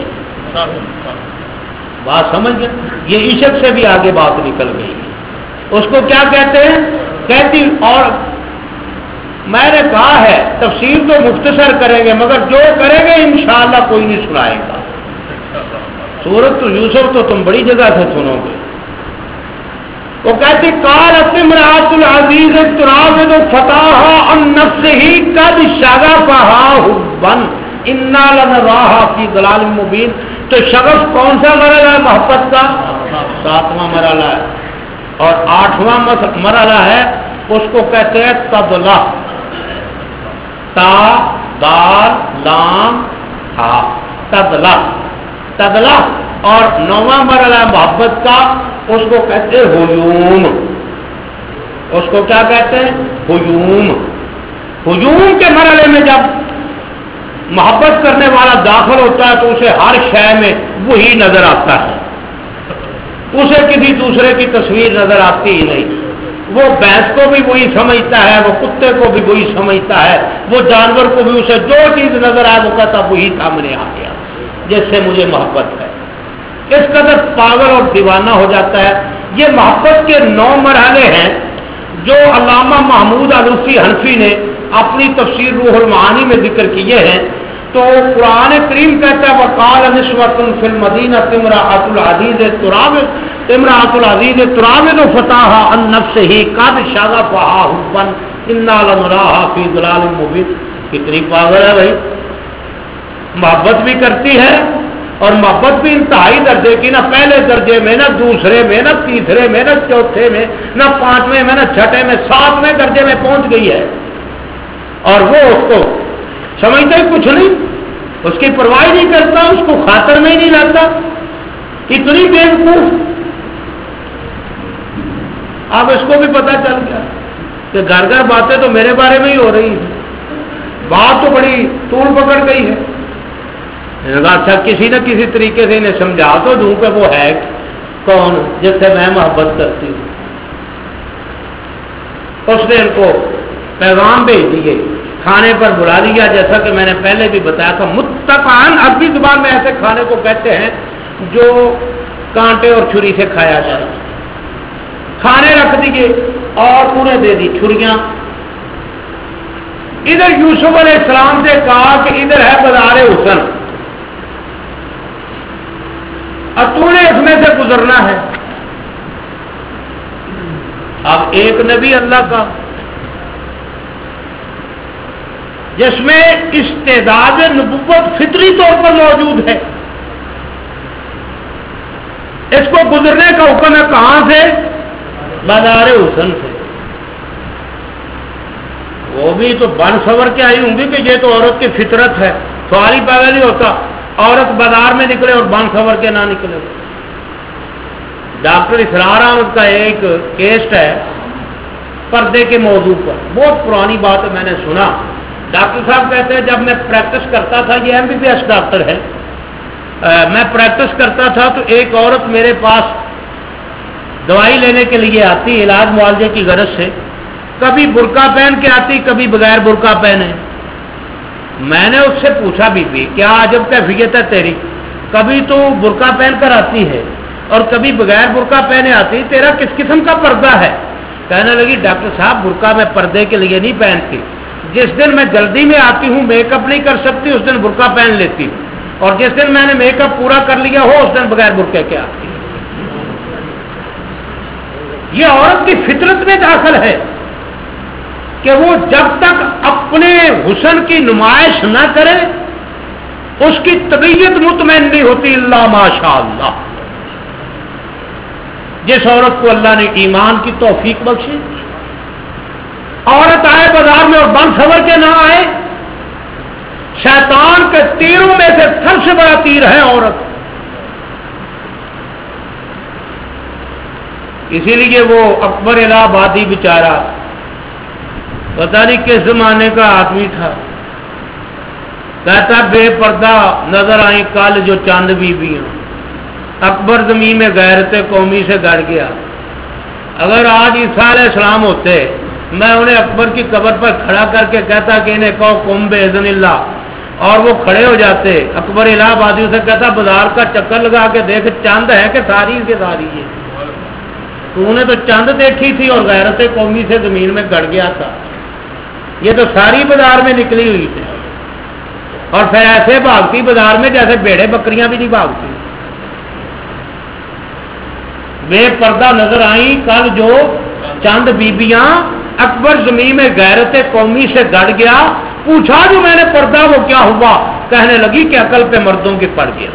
بات سمجھ گئے؟ یہ عشق سے بھی آگے بات نکل گئی ہے، اس کو کیا کہتے ہیں؟ کہتی، اور میں نے کہا ہے تفسیر تو مختصر کریں گے مگر جو کریں گے انشاءاللہ کوئی نہیں سنائے گا، سورۃ یوسف تو تم بڑی جگہ سے سنو گے۔ وہ کہتی قالت امرأۃ العزیز تراود فتاها عن نفسه قد شغفها حبا انا لنراها فی ضلال مبین۔ تو شغف کون سا مرحلہ ہے محبت کا؟ ساتواں مرحلہ ہے، اور آٹھواں مرحلہ ہے اس کو کہتے ہیں تدلا، تا دال لام ہا، تدلا تدلا۔ اور نواں مرحلہ محبت کا اس کو کہتے ہیں ہجوم، اس کو کیا کہتے ہیں؟ ہجوم۔ ہجوم کے مرحلے میں جب محبت کرنے والا داخل ہوتا ہے تو اسے ہر شے میں وہی نظر آتا ہے، اسے کسی دوسرے کی تصویر نظر آتی ہی نہیں، وہ بھینس کو بھی وہی سمجھتا ہے، وہ کتے کو بھی وہی سمجھتا ہے، وہ جانور کو بھی اسے جو چیز نظر آئے وہ کہتا وہی سامنے آ گیا جس سے مجھے محبت ہے، اس قدر پاگل اور دیوانہ ہو جاتا ہے۔ یہ محبت کے نو مرحلے ہیں جو علامہ محمود علوسی حنفی نے اپنی تفسیر روح المعانی میں ذکر کیے ہیں۔ تو قرآن کریم کہتا ہے وقال نسوۃ فی المدینہ امرأۃ العزیز تراود امرأۃ العزیز تراود فتاها عن نفسه قد شغفها حبا انا لنراها فی ضلال مبین۔ کتنی پاگل ہے بھائی، محبت بھی کرتی ہے اور محبت بھی انتہائی درجے کی، نہ پہلے درجے میں، نہ دوسرے میں، نہ تیسرے میں، نہ چوتھے میں، نہ پانچویں میں، نہ چھٹے میں، ساتویں درجے میں پہنچ گئی ہے، اور وہ اس کو سمجھتے ہی کچھ نہیں، اس کی پرواہ نہیں کرتا، اس کو خاطر میں ہی نہیں لاتا، اتنی بیوقوف۔ اب اس کو بھی پتا چل گیا کہ گھر گھر باتیں تو میرے بارے میں ہی ہو رہی ہیں، بات تو بڑی طول پکڑ گئی ہے۔ اچھا کسی نہ کسی طریقے سے انہیں سمجھا تو دوں کہ وہ ہے کون جس سے میں محبت کرتی ہوں۔ اس نے ان کو پیغام بھیج دیے، کھانے پر بلا لیا، جیسا کہ میں نے پہلے بھی بتایا تھا۔ متقان عربی زبان میں ایسے کھانے کو کہتے ہیں جو کانٹے اور چھری سے کھایا جائے۔ کھانے رکھ دیے اور انہیں دے دی چھریاں۔ ادھر یوسف علیہ السلام سے کہا کہ ادھر ہے بازار حسن، اور تو نے اس میں سے گزرنا ہے۔ اب ایک نبی اللہ کا جس میں استعداد نبوت فطری طور پر موجود ہے، اس کو گزرنے کا حکم ہے کہاں سے؟ بازار حسن سے۔ وہ بھی تو بن سور کے آئی ہوں گی کہ یہ تو عورت کی فطرت ہے، سوال ہی پیدا نہیں ہوتا عورت بازار میں نکلے اور بن سور کے نہ نکلے۔ ڈاکٹر اسرار احمد کا ایک کیسٹ ہے پردے کے موضوع پر، بہت پرانی بات ہے، میں نے سنا۔ ڈاکٹر صاحب کہتے ہیں جب میں پریکٹس کرتا تھا، یہ M B B S doctor ہے، میں پریکٹس کرتا تھا تو ایک عورت میرے پاس دوائی لینے کے لیے آتی، علاج معالجے کی غرض سے، کبھی برقع پہن کے آتی، کبھی بغیر برقع پہنے۔ میں نے اس سے پوچھا بی بی کیا عجب کیفیت ہے تیری، کبھی تو برقع پہن کر آتی ہے اور کبھی بغیر برقع پہنے آتی، تیرا کس قسم کا پردہ ہے؟ کہنے لگی ڈاکٹر صاحب برقع میں پردے کے لیے نہیں پہنتی، جس دن میں جلدی میں آتی ہوں میک اپ نہیں کر سکتی اس دن برقع پہن لیتی ہوں، اور جس دن میں نے میک اپ پورا کر لیا ہو اس دن بغیر برقعے کے آتی۔ یہ عورت کی فطرت میں داخل ہے کہ وہ جب تک اپنے حسن کی نمائش نہ کرے اس کی طبیعت مطمئن نہیں ہوتی الا ماشاء اللہ۔ جس عورت کو اللہ نے ایمان کی توفیق بخشی، عورت آئے بازار میں اور بن سور کے نہ آئے، شیطان کے تیروں میں سے سب سے بڑا تیر ہے عورت۔ اسی لیے وہ اکبر الہ آبادی بیچارہ پتہ نہیں کس زمانے کا آدمی تھا، کہتا بے پردہ نظر آئی کل جو چاند بیویاں، اکبر زمین میں غیرت قومی سے گڑ گیا۔ اگر آج عیسیٰ علیہ السلام ہوتے میں انہیں اکبر کی قبر پر کھڑا کر کے کہتا کہ انہیں کہو قم باذن اللہ، اور وہ کھڑے ہو جاتے، اکبر الہ آبادی سے کہتا بازار کا چکر لگا کے دیکھ چاند ہے کہ ساری کے ساری ہے، تو انہیں تو چاند دیکھی تھی اور غیرت قومی سے زمین میں گڑ گیا تھا، یہ تو ساری بازار میں نکلی ہوئی تھی، اور پھر ایسے بھاگتی بازار میں جیسے بھیڑے بکریاں بھی نہیں بھاگتی۔ بے پردہ نظر آئیں کل جو چند بیبیاں، اکبر زمین میں غیرت قومی سے گڑ گیا، پوچھا جو میں نے پردہ وہ کیا ہوا، کہنے لگی کہ عقل پہ مردوں کی پڑ گیا۔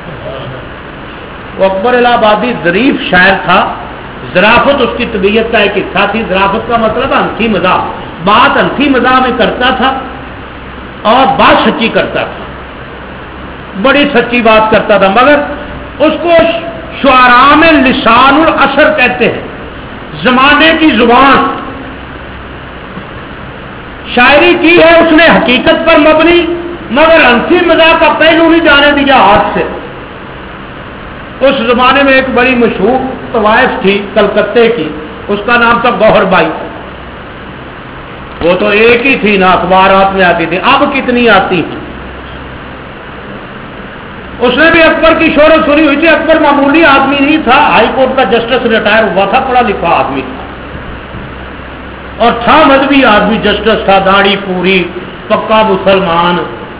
وہ اکبر الہ آبادی ظریف شاعر تھا، ظرافت اس کی طبیعت کا ایک حصہ تھی۔ ظرافت کا مطلب ہنسی مزاح، بات ہنسی مزاح میں کرتا تھا اور بات سچی کرتا تھا، بڑی سچی بات کرتا تھا، مگر اس کو شعراء میں لسان الاثر کہتے ہیں، زمانے کی زبان۔ شاعری کی ہے اس نے حقیقت پر مبنی، مگر ہنسی مزاح کا پہلو نہیں جانے دیا ہاتھ سے۔ اس زمانے میں ایک بڑی مشہور طوائف تھی کلکتے کی، اس کا نام تھا گوہر بائی، وہ تو ایک ہی تھی نا، اخبارات میں آتی تھی، اب کتنی آتی ہیں۔ اس نے بھی اکبر کی شہرت سنی ہوئی تھی، اکبر معمولی آدمی نہیں تھا، ہائی کورٹ کا جسٹس ریٹائر ہوا تھا، پڑھا لکھا آدمی تھا اور تھا مذہبی آدمی، جسٹس تھا، داڑھی پوری، پکا مسلمان۔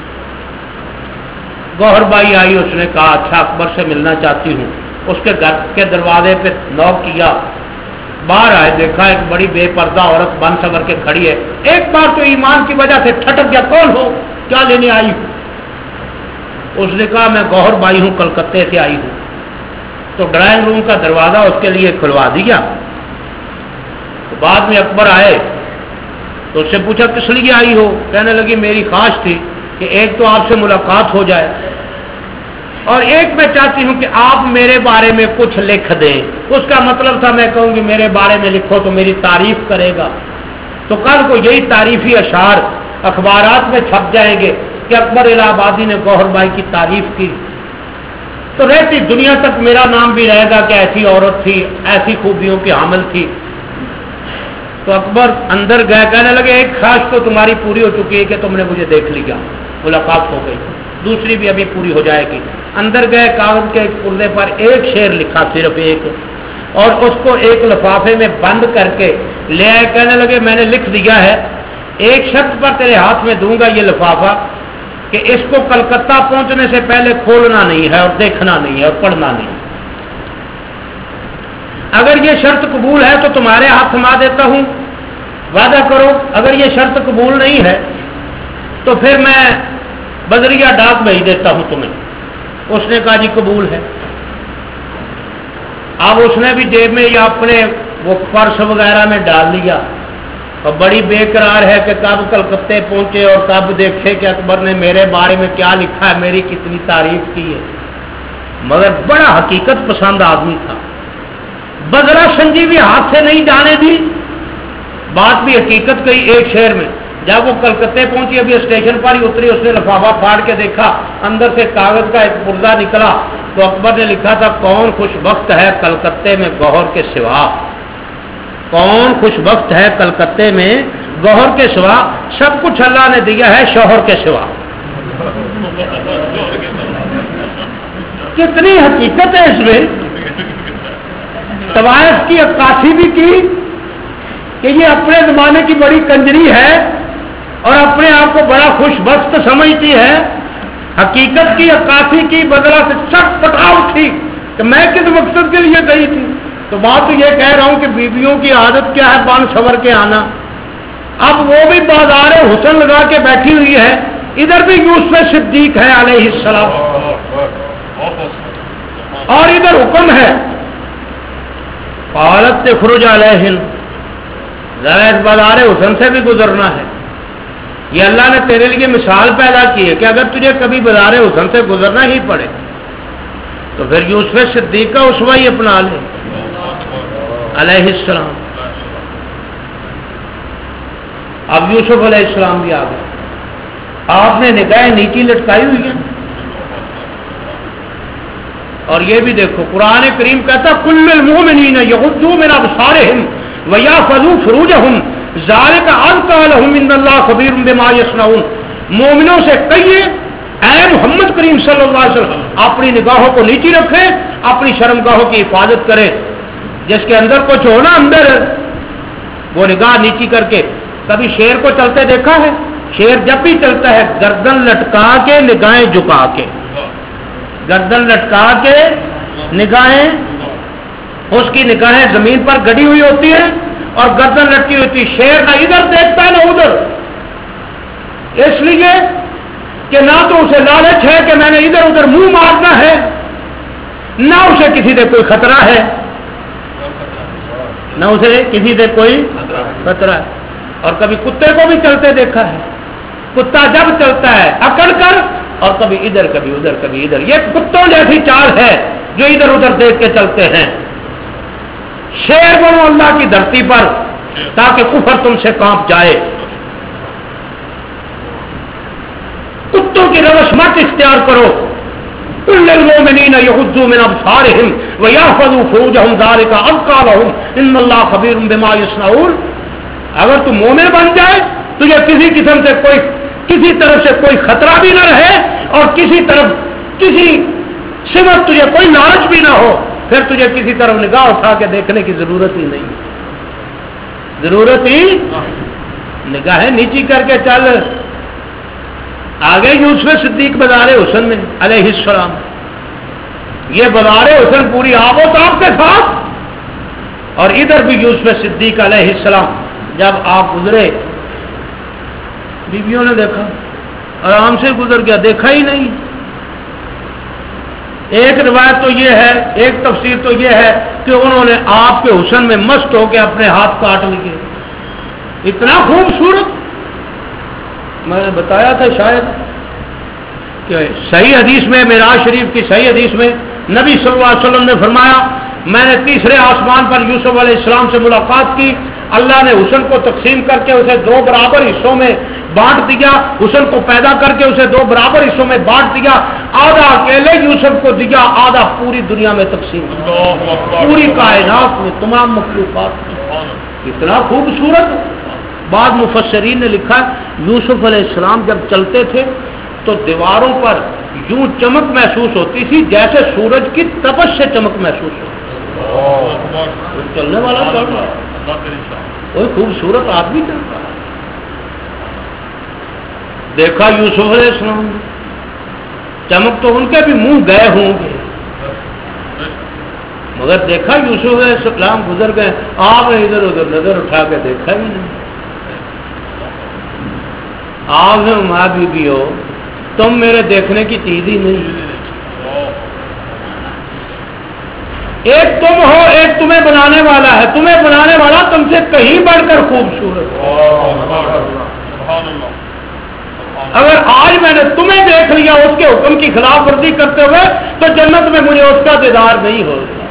گوہر بائی آئی، اس نے کہا اچھا اکبر سے ملنا چاہتی ہوں، اس کے گھر کے دروازے پہ نوک کیا، باہر آئے، دیکھا ایک بڑی بے پردہ عورت بن سور کے کھڑی ہے، ایک بار تو ایمان کی وجہ سے ٹھٹک گیا، کون ہو، کیا لینے آئی ہوں؟ اس نے کہا میں گوہر بائی ہوں، کلکتے سے آئی ہوں۔ تو ڈرائنگ روم کا دروازہ اس کے لیے کھلوا دیا۔ تو بعد میں اکبر آئے تو اس سے پوچھا کس لیے آئی ہو، کہنے لگی میری خواہش تھی کہ ایک تو آپ سے ملاقات ہو جائے اور ایک میں چاہتی ہوں کہ آپ میرے بارے میں کچھ لکھ دیں. اس کا مطلب تھا میں کہوں گی میرے بارے میں لکھو تو میری تعریف کرے گا, تو کل کو یہی تعریفی اشعار اخبارات میں چھپ جائیں گے کہ اکبر الہ آبادی نے گوہر بھائی کی تعریف کی, تو رہتی دنیا تک میرا نام بھی رہے گا کہ ایسی عورت تھی, ایسی خوبیوں کی حامل تھی. تو اکبر اندر گئے, کہنے لگے ایک خواہش تو تمہاری پوری ہو چکی ہے کہ تم نے مجھے دیکھ لیا, ملاقات ہو گئی, دوسری بھی ابھی پوری ہو جائے گی. اندر گئے, کاغذ کے ایک پردے پر ایک شعر لکھا, صرف ایک, اور اس کو ایک لفافے میں بند کر کے لے آئے. کہنے لگے میں نے لکھ دیا ہے, ایک شخص پر تیرے ہاتھ میں دوں گا یہ لفافہ کہ اس کو کلکتہ پہنچنے سے پہلے کھولنا نہیں ہے اور دیکھنا نہیں ہے اور پڑھنا نہیں. اگر یہ شرط قبول ہے تو تمہارے ہاتھ تھما دیتا ہوں, وعدہ کرو. اگر یہ شرط قبول نہیں ہے تو پھر میں بذریعہ ڈاک بھیج دیتا ہوں تمہیں. اس نے کہا جی قبول ہے. اب اس نے بھی جیب میں یا اپنے وہ پرس وغیرہ میں ڈال لیا, اور بڑی بے قرار ہے کہ کب کلکتے پہنچے اور کب دیکھے کہ اکبر نے میرے بارے میں کیا لکھا ہے, میری کتنی تعریف کی ہے. مگر بڑا حقیقت پسند آدمی تھا, بذرا سنجیوی ہاتھ سے نہیں جانے دی, بات بھی حقیقت کہی ایک شعر میں. جب وہ کلکتے پہنچی, ابھی اسٹیشن پر ہی اتری, اس نے لفافہ پھاڑ کے دیکھا, اندر سے کاغذ کا ایک پردہ نکلا, تو اکبر نے لکھا تھا کون خوش بخت ہے کلکتے میں گوہر کے سوا, کون خوش بخت ہے کلکتے میں گوہر کے سوا, سب کچھ اللہ نے دیا ہے شوہر کے سوا. کتنی حقیقت ہے اس میں. طوائف کی عکاسی بھی کی کہ یہ اپنے زمانے کی بڑی کنجری ہے اور اپنے آپ کو بڑا خوش بخت سمجھتی ہے. حقیقت کی عکاسی کی, بدلا سے سخت پٹاؤ تھی کہ میں کس مقصد کے لیے گئی تھی. تو بات تو یہ کہہ رہا ہوں کہ بیویوں کی عادت کیا ہے, بان سور کے آنا. اب وہ بھی بازار حسن لگا کے بیٹھی ہوئی ہے, ادھر بھی یوسف صدیق ہے علیہ السلام, اور ادھر حکم ہے قالت تخرج علیہن, ذرا اس بازار حسن سے بھی گزرنا ہے. یہ اللہ نے تیرے لیے مثال پیدا کی ہے کہ اگر تجھے کبھی بازار حسن سے گزرنا ہی پڑے تو پھر یوسف صدیق کا اسوہ ہی اپنا لے علیہ السلام. اب یوسف علیہ السلام بھی آ گئے, آپ نے نگاہیں نیچی لٹکائی ہوئی ہیں. اور یہ بھی دیکھو قرآن کریم کہتا کل المؤمنین یغضوا من ابصارہم ویحفظوا فروجہم ذالک ازکی لہم ان اللہ خبیر بما یصنعون. مومنوں سے کہیے اے محمد کریم صلی اللہ علیہ وسلم اپنی نگاہوں کو نیچی رکھیں, اپنی شرمگاہوں کی حفاظت کریں. جس کے اندر کچھ ہونا اندر وہ نگاہ نیچی کر کے. کبھی شیر کو چلتے دیکھا ہے؟ شیر جب بھی چلتا ہے گردن لٹکا کے نگاہیں جھکا کے, گردن لٹکا کے نگاہیں, اس کی نگاہیں زمین پر گڑی ہوئی ہوتی ہیں اور گردن لٹکی ہوتی. شیر نہ ادھر دیکھتا ہے نہ ادھر, اس لیے کہ نہ تو اسے لالچ ہے کہ میں نے ادھر ادھر منہ مارنا ہے, نہ اسے کسی سے کوئی خطرہ ہے, نہ اسے کسی سے کوئی خطرہ ہے. اور کبھی کتے کو بھی چلتے دیکھا ہے, کتا جب چلتا ہے اکڑ کر, اور کبھی ادھر کبھی ادھر کبھی ادھر. یہ کتوں جیسی چال ہے جو ادھر ادھر دیکھ کے چلتے ہیں. شیر بنو اللہ کی دھرتی پر تاکہ کفر تم سے کانپ جائے. کتوں کی روش مت اختیار کرو. کل المؤمنین یغضوا من ابصارہم ویحفظوا فروجہم ذالک ازکی لہم ان اللہ خبیر بما یصنعون. اگر تم مومن بن جائے تجھے کسی قسم سے کوئی کسی طرف سے کوئی خطرہ بھی نہ رہے اور کسی طرف کسی سمت تجھے کوئی لالچ بھی نہ ہو, پھر تجھے کسی طرف نگاہ اٹھا کے دیکھنے کی ضرورت ہی نہیں, ضرورت ہی نگاہیں نیچی کر کے چل. آگے یوسف صدیق بازار حسن میں علیہ السلام, یہ بازار حسن پوری آب و تاب کے ساتھ, اور ادھر بھی یوسف صدیق علیہ السلام جب آپ گزرے بیویوں نے دیکھا آرام سے گزر گیا, دیکھا ہی نہیں. ایک روایت تو یہ ہے, ایک تفسیر تو یہ ہے کہ انہوں نے آپ کے حسن میں مست ہو کے اپنے ہاتھ کاٹ لیے. اتنا خوبصورت, میں نے بتایا تھا شاید کہ صحیح حدیث میں، معراج شریف کی صحیح حدیث میں نبی صلی اللہ علیہ وسلم نے فرمایا میں نے تیسرے آسمان پر یوسف علیہ السلام سے ملاقات کی، اللہ نے حسن کو تقسیم کر کے اسے دو برابر حصوں میں بانٹ دیا، حسن کو پیدا کر کے اسے دو برابر حصوں میں بانٹ دیا، آدھا اکیلے یوسف کو دیا، آدھا پوری دنیا میں تقسیم کیا، پوری کائنات میں تمام مخلوقات میں، اتنا خوبصورت۔ بعض مفسرین نے لکھا یوسف علیہ السلام جب چلتے تھے تو دیواروں پر یوں چمک محسوس ہوتی تھی جیسے سورج کی تپش سے چمک محسوس ہوتی، چلنے والا چل رہا، کوئی خوبصورت آدمی چل رہا۔ دیکھا یوسف علیہ السلام نے، چمک تو ان کے بھی منہ گئے ہوں گے، مگر دیکھا یوسف علیہ السلام گزر گئے، آپ نے ادھر ادھر نظر اٹھا کے دیکھا ہی نہیں۔ آپ نے ماں بی بی ہو، تم میرے دیکھنے کی چیز ہی نہیں، ایک تم ہو، ایک تمہیں بنانے والا ہے، تمہیں بنانے والا تم سے کہیں بڑھ کر خوبصورت ہے۔ اگر آج میں نے تمہیں دیکھ لیا اس کے حکم کی خلاف ورزی کرتے ہوئے تو جنت میں مجھے اس کا دیدار نہیں ہوگا،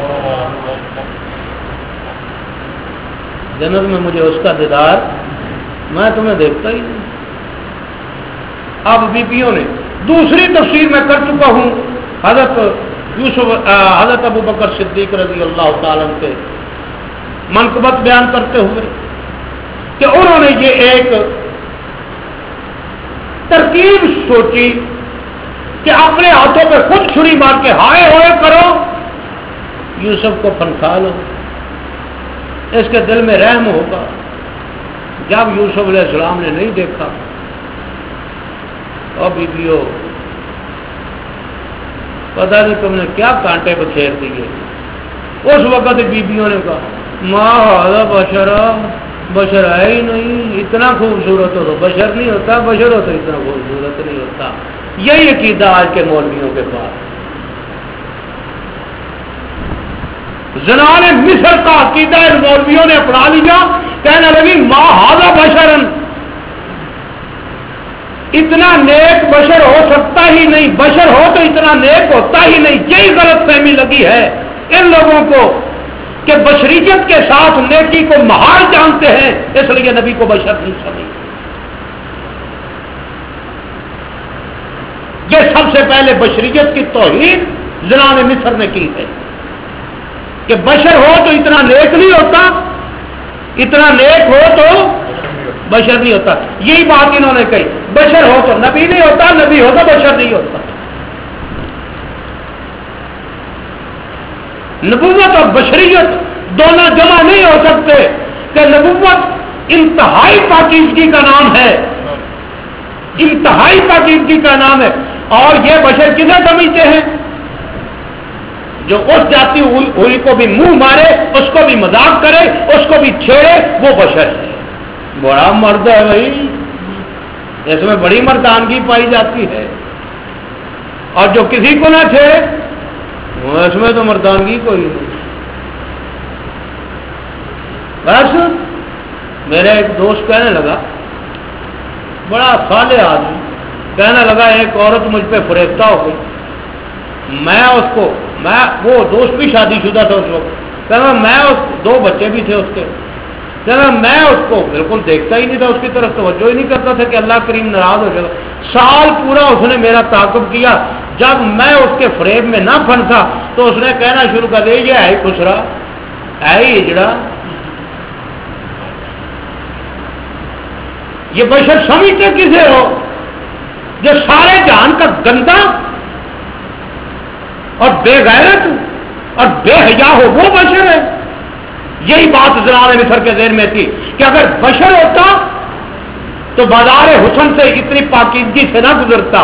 جنت میں مجھے اس کا دیدار، میں تمہیں دیکھتا ہی نہیں۔ اب بیبیوں نے دوسری تفسیر میں کر چکا ہوں، حضرت یوسف حضرت ابو بکر صدیق رضی اللہ تعالیٰ عنہ کے منقبت بیان کرتے ہوئے کہ انہوں نے یہ ایک ترکیب سوچی کہ اپنے ہاتھوں پہ خود چھری مار کے ہائے ہوئے کرو، یوسف کو پھنسا لو، اس کے دل میں رحم ہوگا۔ جب یوسف علیہ السلام نے نہیں دیکھا، اور بیبیوں پتہ نہیں تم نے کیا کانٹے بکھیر دیے۔ اس وقت بیبیوں نے کہا ماں ہذا بشر، بشر ہے ہی نہیں، اتنا خوبصورت ہو تو بشر نہیں ہوتا، بشر ہو تو اتنا خوبصورت نہیں ہوتا۔ یہی عقیدہ آج کے مولویوں کے پاس، زنان مصر کا عقیدہ ان مولویوں نے اپنا لیا، کہنے لگی ماں ہذا بشرن، اتنا نیک بشر ہو سکتا ہی نہیں، بشر ہو تو اتنا نیک ہوتا ہی نہیں۔ یہی غلط فہمی لگی ہے ان لوگوں کو کہ بشریت کے ساتھ نیکی کو محال جانتے ہیں، اس لیے نبی کو بشر نہیں سمجھتے۔ یہ سب سے پہلے بشریت کی توہین زنان مصر نے کی ہے کہ بشر ہو تو اتنا نیک نہیں ہوتا، اتنا نیک ہو تو بشر نہیں ہوتا۔ یہی بات انہوں نے کہی، بشر ہو تو نبی نہیں ہوتا، نبی ہو تو بشر نہیں ہوتا۔ نبوت اور بشریت دونوں جمع نہیں ہو سکتے کہ نبوت انتہائی پاکیزگی کا نام ہے، انتہائی پاکیزگی کا نام ہے، اور یہ بشر کسے سمجھتے ہیں؟ جو اس جاتی ہوئی کو بھی منہ مارے، اس کو بھی مذاق کرے، اس کو بھی چھیڑے، وہ بشر ہے۔ بڑا مرد ہے بھائی، اس میں بڑی مردانگی پائی جاتی ہے، اور جو کسی کو نہ چھیڑے اس میں تو مردانگی کوئی نہیں۔ بس میرا ایک دوست کہنے لگا، بڑا صالح آدمی، کہنے لگا ایک عورت مجھ پہ فریفتہ ہو گئی، میں اس کو، میں وہ دوست بھی شادی شدہ تھا اس وقت، کہنا میں اس دو بچے بھی تھے اس کے، کہنا میں اس کو بالکل دیکھتا ہی نہیں تھا، اس کی طرف توجہ ہی نہیں کرتا تھا کہ اللہ کریم ناراض ہو جائے گا۔ سال پورا اس نے میرا تعاقب کیا، جب میں اس کے فریب میں نہ پھنسا تو اس نے کہنا شروع کر دیا یہ ہے ہی خسرا، ہے ہی اجڑا، یہ بشر سمجھتے کسے ہو؟ جو سارے جہان کا گندا اور بے غیرت اور بے حیا ہو وہ بشر ہے۔ یہی بات زنان مصر کے ذہن میں تھی کہ اگر بشر ہوتا تو بازار حسن سے اتنی پاکیزگی سے نہ گزرتا،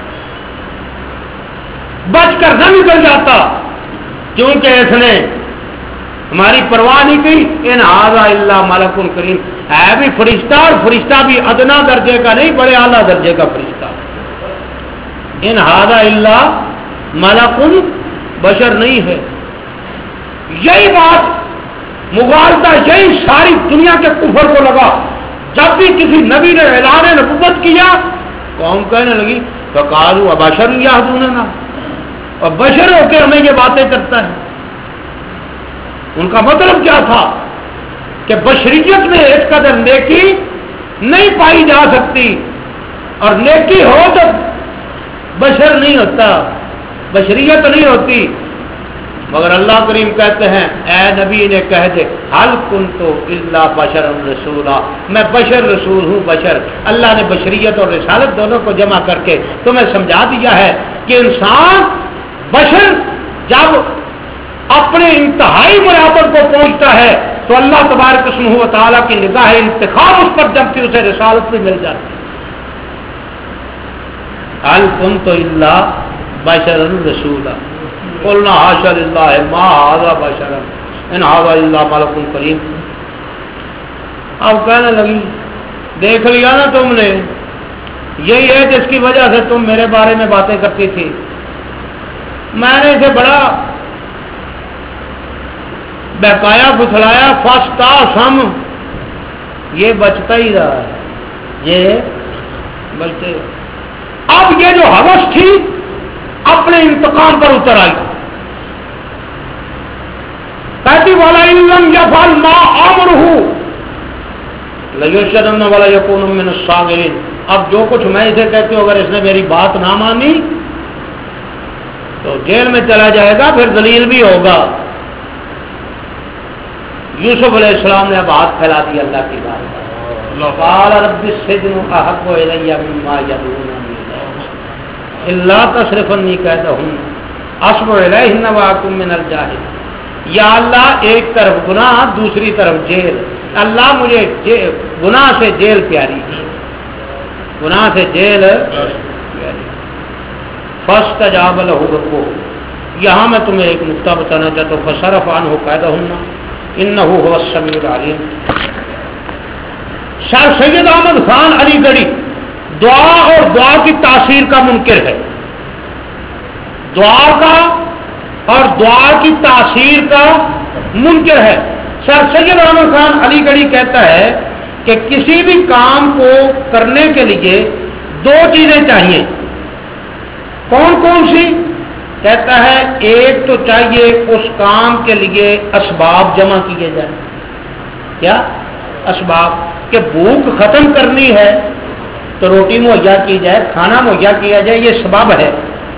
بچ کر نہ نکل جاتا، کیونکہ اس نے ہماری پرواہ نہیں کی۔ ان ھذا الا ملک کریم، ہے بھی فرشتہ، اور فرشتہ بھی ادنا درجے کا نہیں، بڑے اعلیٰ درجے کا فرشتہ۔ ان ھذا الا ملک، بشر نہیں ہے۔ یہی بات مغالطہ یہی ساری دنیا کے کفر کو لگا۔ جب بھی کسی نبی نے اعلان نبوت کیا، قوم کہنے لگی فقالوا ابشر یہدوننا، اور بشر ہو کے ہمیں یہ باتیں کرتا ہے. ان کا مطلب کیا تھا کہ بشریت میں اس قدر نیکی نہیں پائی جا سکتی، اور نیکی ہو تو بشر نہیں ہوتا، بشریت نہیں ہوتی. مگر اللہ کریم کہتے ہیں اے نبی نے کہہ دے حل کنت الا بشر رسولا، میں بشر رسول ہوں. بشر، اللہ نے بشریت اور رسالت دونوں کو جمع کر کے تمہیں سمجھا دیا ہے کہ انسان بشر جب اپنے انتہائی برابر کو پہنچتا ہے تو اللہ تبارک و تعالیٰ کی نگاہ انتخاب اس پر جبکہ اسے رسالت بھی مل جاتی ہے. حل کنت الا بشر رسولا قلنا حاشا للہ ما ھذا بشر ان ھذا الا ملک کریم. اب کہنے لگی دیکھ لیا نا تم نے، یہی ہے جس کی وجہ سے تم میرے بارے میں باتیں کرتی تھی. میں نے اسے بڑا بہکایا پھسلایا، فستا سم، یہ بچتا ہی رہا ہے، یہ بچتے. اب یہ جو ہوس تھی اپنے انتقام پر اتر آئی. کہتی والا علم یفعل ما امرہ لیشهدن ولا یکون من الصاغرین. اب جو کچھ میں اسے کہتی ہوں اگر اس نے میری بات نہ مانی تو جیل میں چلا جائے گا، پھر ذلیل بھی ہوگا. یوسف علیہ السلام نے اب ہاتھ پھیلا دیا اللہ کی بات. قال رب السجن احب الی مما یدعوننی الا تصرفنی کیدہن اصب الیہن واکن من الجاہلین. یا اللہ ایک طرف گناہ دوسری طرف جیل، اللہ مجھے گناہ سے جیل پیاری، گناہ سے جیل پیاری. فاستجاب لہ ربہ. یہاں میں تمہیں ایک نقطہ بتانا چاہتا ہوں. فصرف عنہ کیدہن انہ هو السمیع العلیم. سر سید احمد خان علی گڑھی دعا اور دعا کی تاثیر کا منکر ہے، دعا کا اور دعا کی تاثیر کا منکر ہے. سر سید احمد خان علی گڑھی کہتا ہے کہ کسی بھی کام کو کرنے کے لیے دو چیزیں چاہیے. کون کون سی؟ کہتا ہے ایک تو چاہیے اس کام کے لیے اسباب جمع کیے جائیں. کیا اسباب؟ کہ بھوک ختم کرنی ہے تو روٹی مہیا کی جائے، کھانا مہیا کیا جائے، یہ سبب ہے.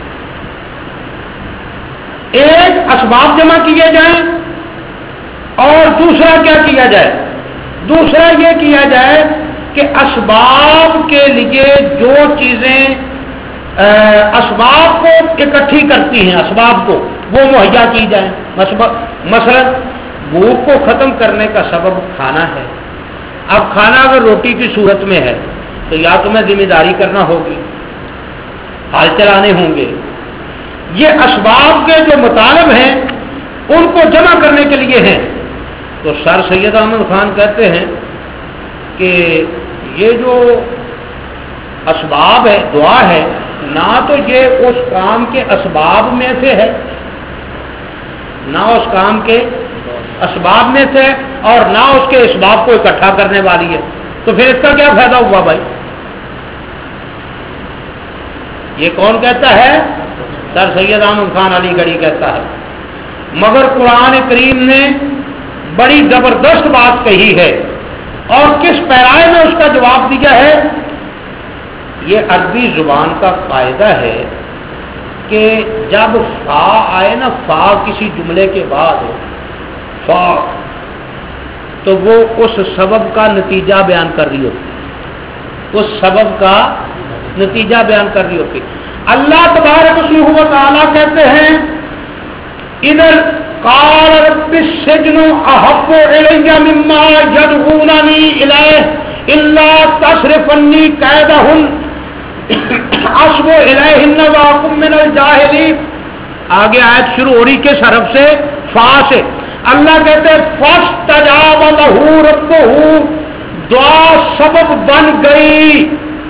ایک اسباب جمع کیے جائیں، اور دوسرا کیا کیا جائے؟ دوسرا یہ کیا جائے کہ اسباب کے لیے جو چیزیں اسباب کو اکٹھی کرتی ہیں، اسباب کو وہ مہیا کی جائیں. مثلا بھوک کو ختم کرنے کا سبب کھانا ہے. اب کھانا اگر روٹی کی صورت میں ہے تو یا تمہیں ذمہ داری کرنا ہوگی، حال چلانے ہوں گے. یہ اسباب کے جو مطالب ہیں ان کو جمع کرنے کے لیے ہیں. تو سر سید احمد خان کہتے ہیں کہ یہ جو اسباب ہے، دعا ہے، نہ تو یہ اس کام کے اسباب میں سے ہے، نہ اس کام کے اسباب میں سے، اور نہ اس کے اسباب کو اکٹھا کرنے والی ہے. تو پھر اس کا کیا فائدہ ہوا بھائی؟ یہ کون کہتا ہے؟ سر سید احمد خان علی گڑھی کہتا ہے. مگر قرآن کریم نے بڑی زبردست بات کہی ہے، اور کس پیرائے میں اس کا جواب دیا ہے. یہ عربی زبان کا قاعدہ ہے کہ جب فا آئے نا، فا کسی جملے کے بعد فا، تو وہ اس سبب کا نتیجہ بیان کر رہی ہوتی، اس سبب کا نتیجہ بیان کر رہی ہوتی. اللہ تبارک و تعالیٰ کہتے ہیں ادھر قال رب السجن احب الی مما یدعوننی الیہ الا تصرفنی کیدہن اصب الیہن واکن من الجاہلین. آگے آیت شروع ہو رہی کس حرف سے؟ فا سے. اللہ کہتے ہیں فاستجاب لہ ربہ، دعا سبب بن گئی.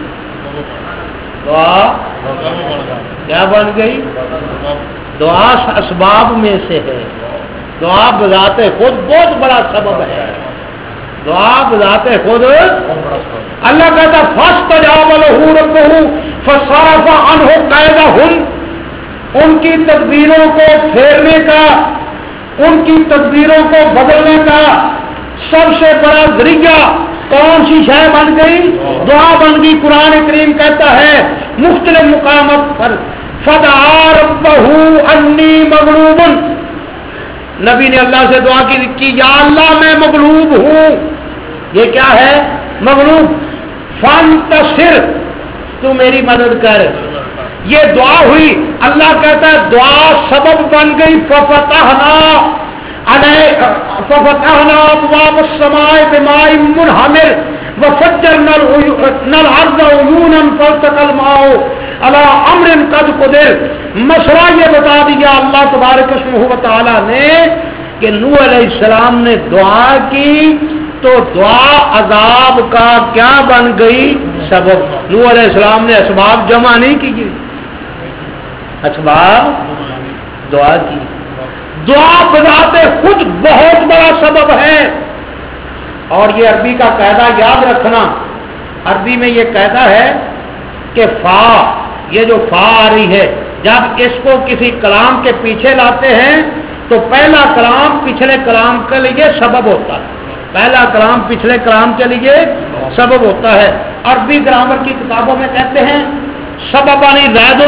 دعا کیا بن گئی؟ دعا اسباب میں سے ہے. دعا بذات خود بہت بڑا سبب ہے. دعا بذات خود اللہ کہتا فاستجاب لہ ربہ فصرف عنہ کیدہن، ان کی تدبیروں کو پھیرنے کا، ان کی تدبیروں کو بدلنے کا سب سے بڑا ذریعہ کون سی شے بن گئی؟ دعا بن گئی۔ قرآن کریم کہتا ہے مختلف مقامات پر فدعا ربہ انی مغلوب، نبی نے اللہ سے دعا کی کہ یا اللہ میں مغلوب ہوں۔ یہ کیا ہے؟ مغلوب۔ فانتصر، تو میری مدد کر۔ یہ دعا ہوئی، اللہ کہتا ہے دعا سبب بن گئی ففتحنا علیہ ففتحنا ابواب السماء بماء منہمر وفجرنا الارض عیونا فالتقى الماء على امر قد قدر۔ مسئلہ یہ بتا دیا اللہ تبارک و تعالی نے کہ نوح علیہ السلام نے دعا کی تو دعا عذاب کا کیا بن گئی؟ سبب۔ نوح علیہ السلام نے اسباب جمع نہیں کی، اسباب دعا کی۔ دعا بذات خود بہت بڑا سبب ہے، اور یہ عربی کا قاعدہ یاد رکھنا، عربی میں یہ قاعدہ ہے کہ فا، یہ جو فا آ رہی ہے جب اس کو کسی کلام کے پیچھے لاتے ہیں تو پہلا کلام پچھلے کلام کے لیے سبب ہوتا ہے، پہلا کلام پچھلے کلام کے لیے سبب ہوتا ہے۔ عربی گرامر کی کتابوں میں کہتے ہیں سببانی زید،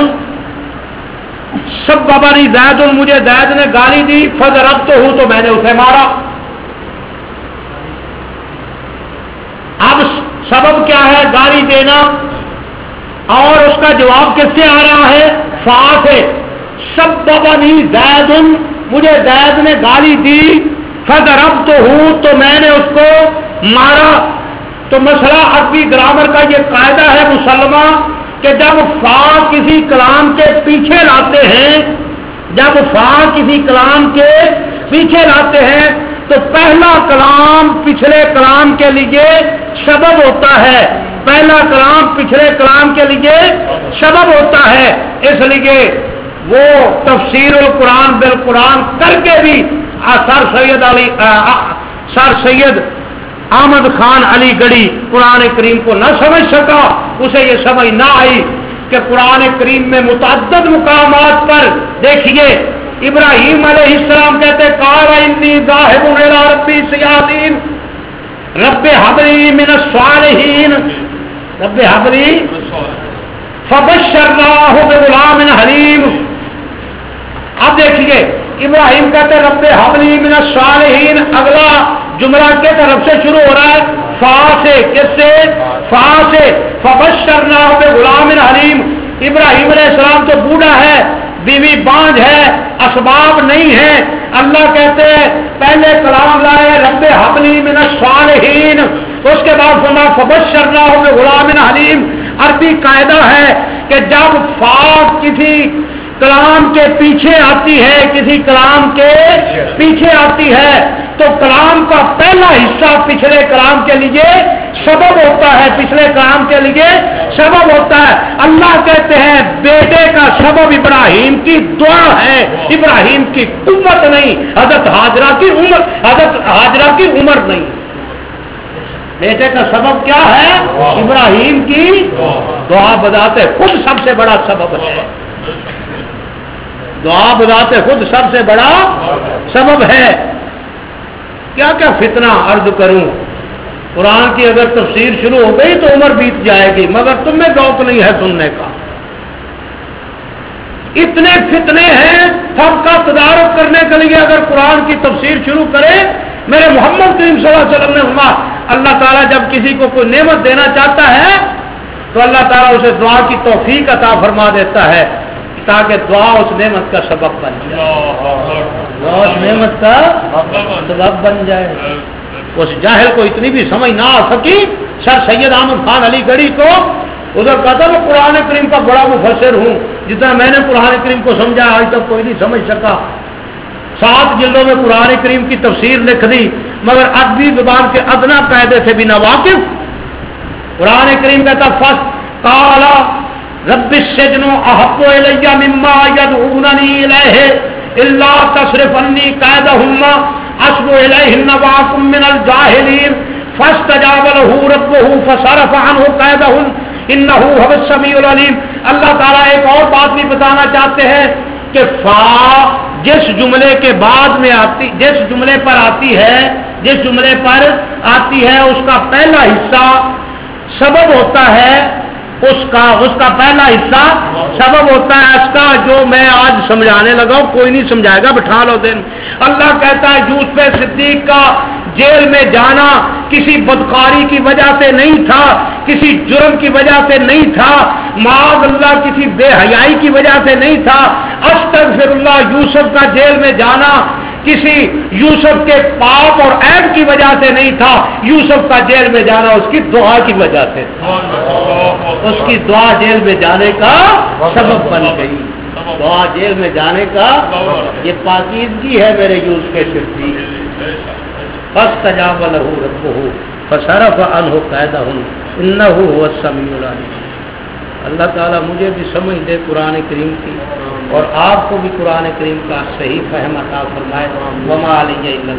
سببانی زید، مجھے زید نے گالی دی فضربتہ ہوں تو میں نے اسے مارا۔ اب سبب کیا ہے؟ گالی دینا، اور اس کا جواب کس سے آ رہا ہے؟ فا سے۔ سببانی زید، مجھے زید نے گالی دی فضربتہ ہوں تو میں نے اس کو مارا۔ تو مسئلہ عربی گرامر کا یہ قاعدہ ہے مسلمہ کہ جب فا کسی کلام کے پیچھے لاتے ہیں، جب فا کسی کلام کے پیچھے لاتے ہیں تو پہلا کلام پچھلے کلام کے لیے سبب ہوتا ہے، پہلا کلام پچھلے کلام کے لیے سبب ہوتا ہے۔ اس لیے وہ تفسیر القرآن بالقرآن کر کے بھی سر سید علی سر سید احمد خان علی گڑھی قرآن کریم کو نہ سمجھ سکا، اسے یہ سمجھ نہ آئی کہ قرآن کریم میں متعدد مقامات پر دیکھیے ابراہیم علیہ السلام کہتے قال انی ذاہب الی ربی سیہدین، رب ہب لی من الصالحین، رب ہب لی فبشرناہ بغلام حلیم۔ اب دیکھیے ابراہیم کہتے رب ہب لی من الصالحین، اگلا جملہ کے طرف سے شروع ہو رہا ہے فا سے، کس سے؟ فا سے۔ فبشرناہ بغلام حلیم، ابراہیم علیہ السلام تو بوڑھا ہے، بیوی بانجھ ہے، اسباب نہیں ہے، اللہ کہتے ہیں پہلے کلام لائے رب ہب لی من الصالحین، اس کے بعد فرمایا فبشرناہ بغلام حلیم۔ عربی قاعدہ ہے کہ جب فا کسی کلام کے پیچھے آتی ہے، کسی کلام کے پیچھے آتی ہے تو کلام کا پہلا حصہ پچھلے کلام کے لیے سبب ہوتا ہے، پچھلے کلام کے لیے سبب ہوتا ہے۔ اللہ کہتے ہیں بیٹے کا سبب ابراہیم کی دعا ہے، ابراہیم کی قوت نہیں، حضرت ہاجرہ کی عمر، حضرت ہاجرہ کی عمر نہیں۔ بیٹے کا سبب کیا ہے؟ ابراہیم کی دعا بذات خود سب سے بڑا سبب ہے، دعا بذات خود سب سے بڑا سبب ہے۔ کیا کیا فتنہ عرض کروں، قرآن کی اگر تفسیر شروع ہو گئی تو عمر بیت جائے گی، مگر تم میں ذوق نہیں ہے سننے کا۔ اتنے فتنے ہیں، سب کا تدارک کرنے کے لیے اگر قرآن کی تفسیر شروع کرے، میرے محمد کریم صلی اللہ علیہ وسلم نے فرمایا اللہ تعالیٰ جب کسی کو کوئی نعمت دینا چاہتا ہے تو اللہ تعالیٰ اسے دعا کی توفیق عطا فرما دیتا ہے تاکہ دعا اس نعمت کا سبب بن جائے، دعا اس نعمت کا سبب بن جائے۔ اس جاہل کو اتنی بھی سمجھ نہ آ سکی، سر سید احمد خان علی گڑھی کو ادھر کہتا میں قرآن کریم کا بڑا مفسر ہوں، جتنا میں نے قرآن کریم کو سمجھا آج تک کوئی نہیں سمجھ سکا۔ سات جلدوں میں قرآن کریم کی تفسیر لکھ دی، مگر عربی زبان کے ادنا قاعدے سے بھی نہ واقف۔ قرآن کریم کہتا فس قالا رب السجن احب الی مما یدعوننی الیہ الا تصرف عنی کیدہما اصب الیہن واکم من الجاہلین فاستجاب له ربه فصرف عنه كيدهن انه هو السميع العليم. اللہ تعالیٰ ایک اور بات بھی بتانا چاہتے ہیں کہ فا جس جملے کے بعد میں آتی جس جملے پر آتی ہے جس جملے پر آتی ہے اس کا پہلا حصہ سبب ہوتا ہے اس کا اس کا پہلا حصہ سبب ہوتا ہے. اس کا جو میں آج سمجھانے لگا ہوں کوئی نہیں سمجھائے گا, بٹھا لو دن. اللہ کہتا ہے یوسف صدیق کا جیل میں جانا کسی بدکاری کی وجہ سے نہیں تھا, کسی جرم کی وجہ سے نہیں تھا, معاذ اللہ کسی بے حیائی کی وجہ سے نہیں تھا. استغفر اللہ, یوسف کا جیل میں جانا کسی یوسف کے پاپ اور عیب کی وجہ سے نہیں تھا, یوسف کا جیل میں جانا اس کی دعا کی وجہ سے, اس کی دعا جیل میں جانے کا سبب بن گئی. دعا جیل میں جانے کا یہ پاکیزگی ہے میرے یوسف کے صدیق. فاستجاب له ربه فصرف عنه كيدهن انه هو السميع العليم. اللہ تعالیٰ مجھے بھی سمجھ دے قرآن کریم کی اور آپ کو بھی قرآن کریم کا صحیح فہم عطا فرمائے. وما علیہ الا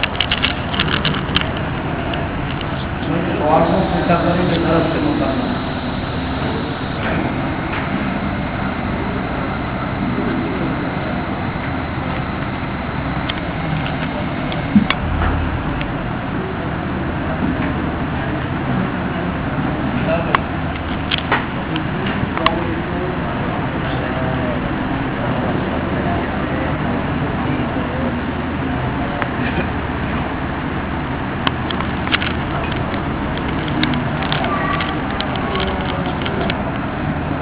البلاغ.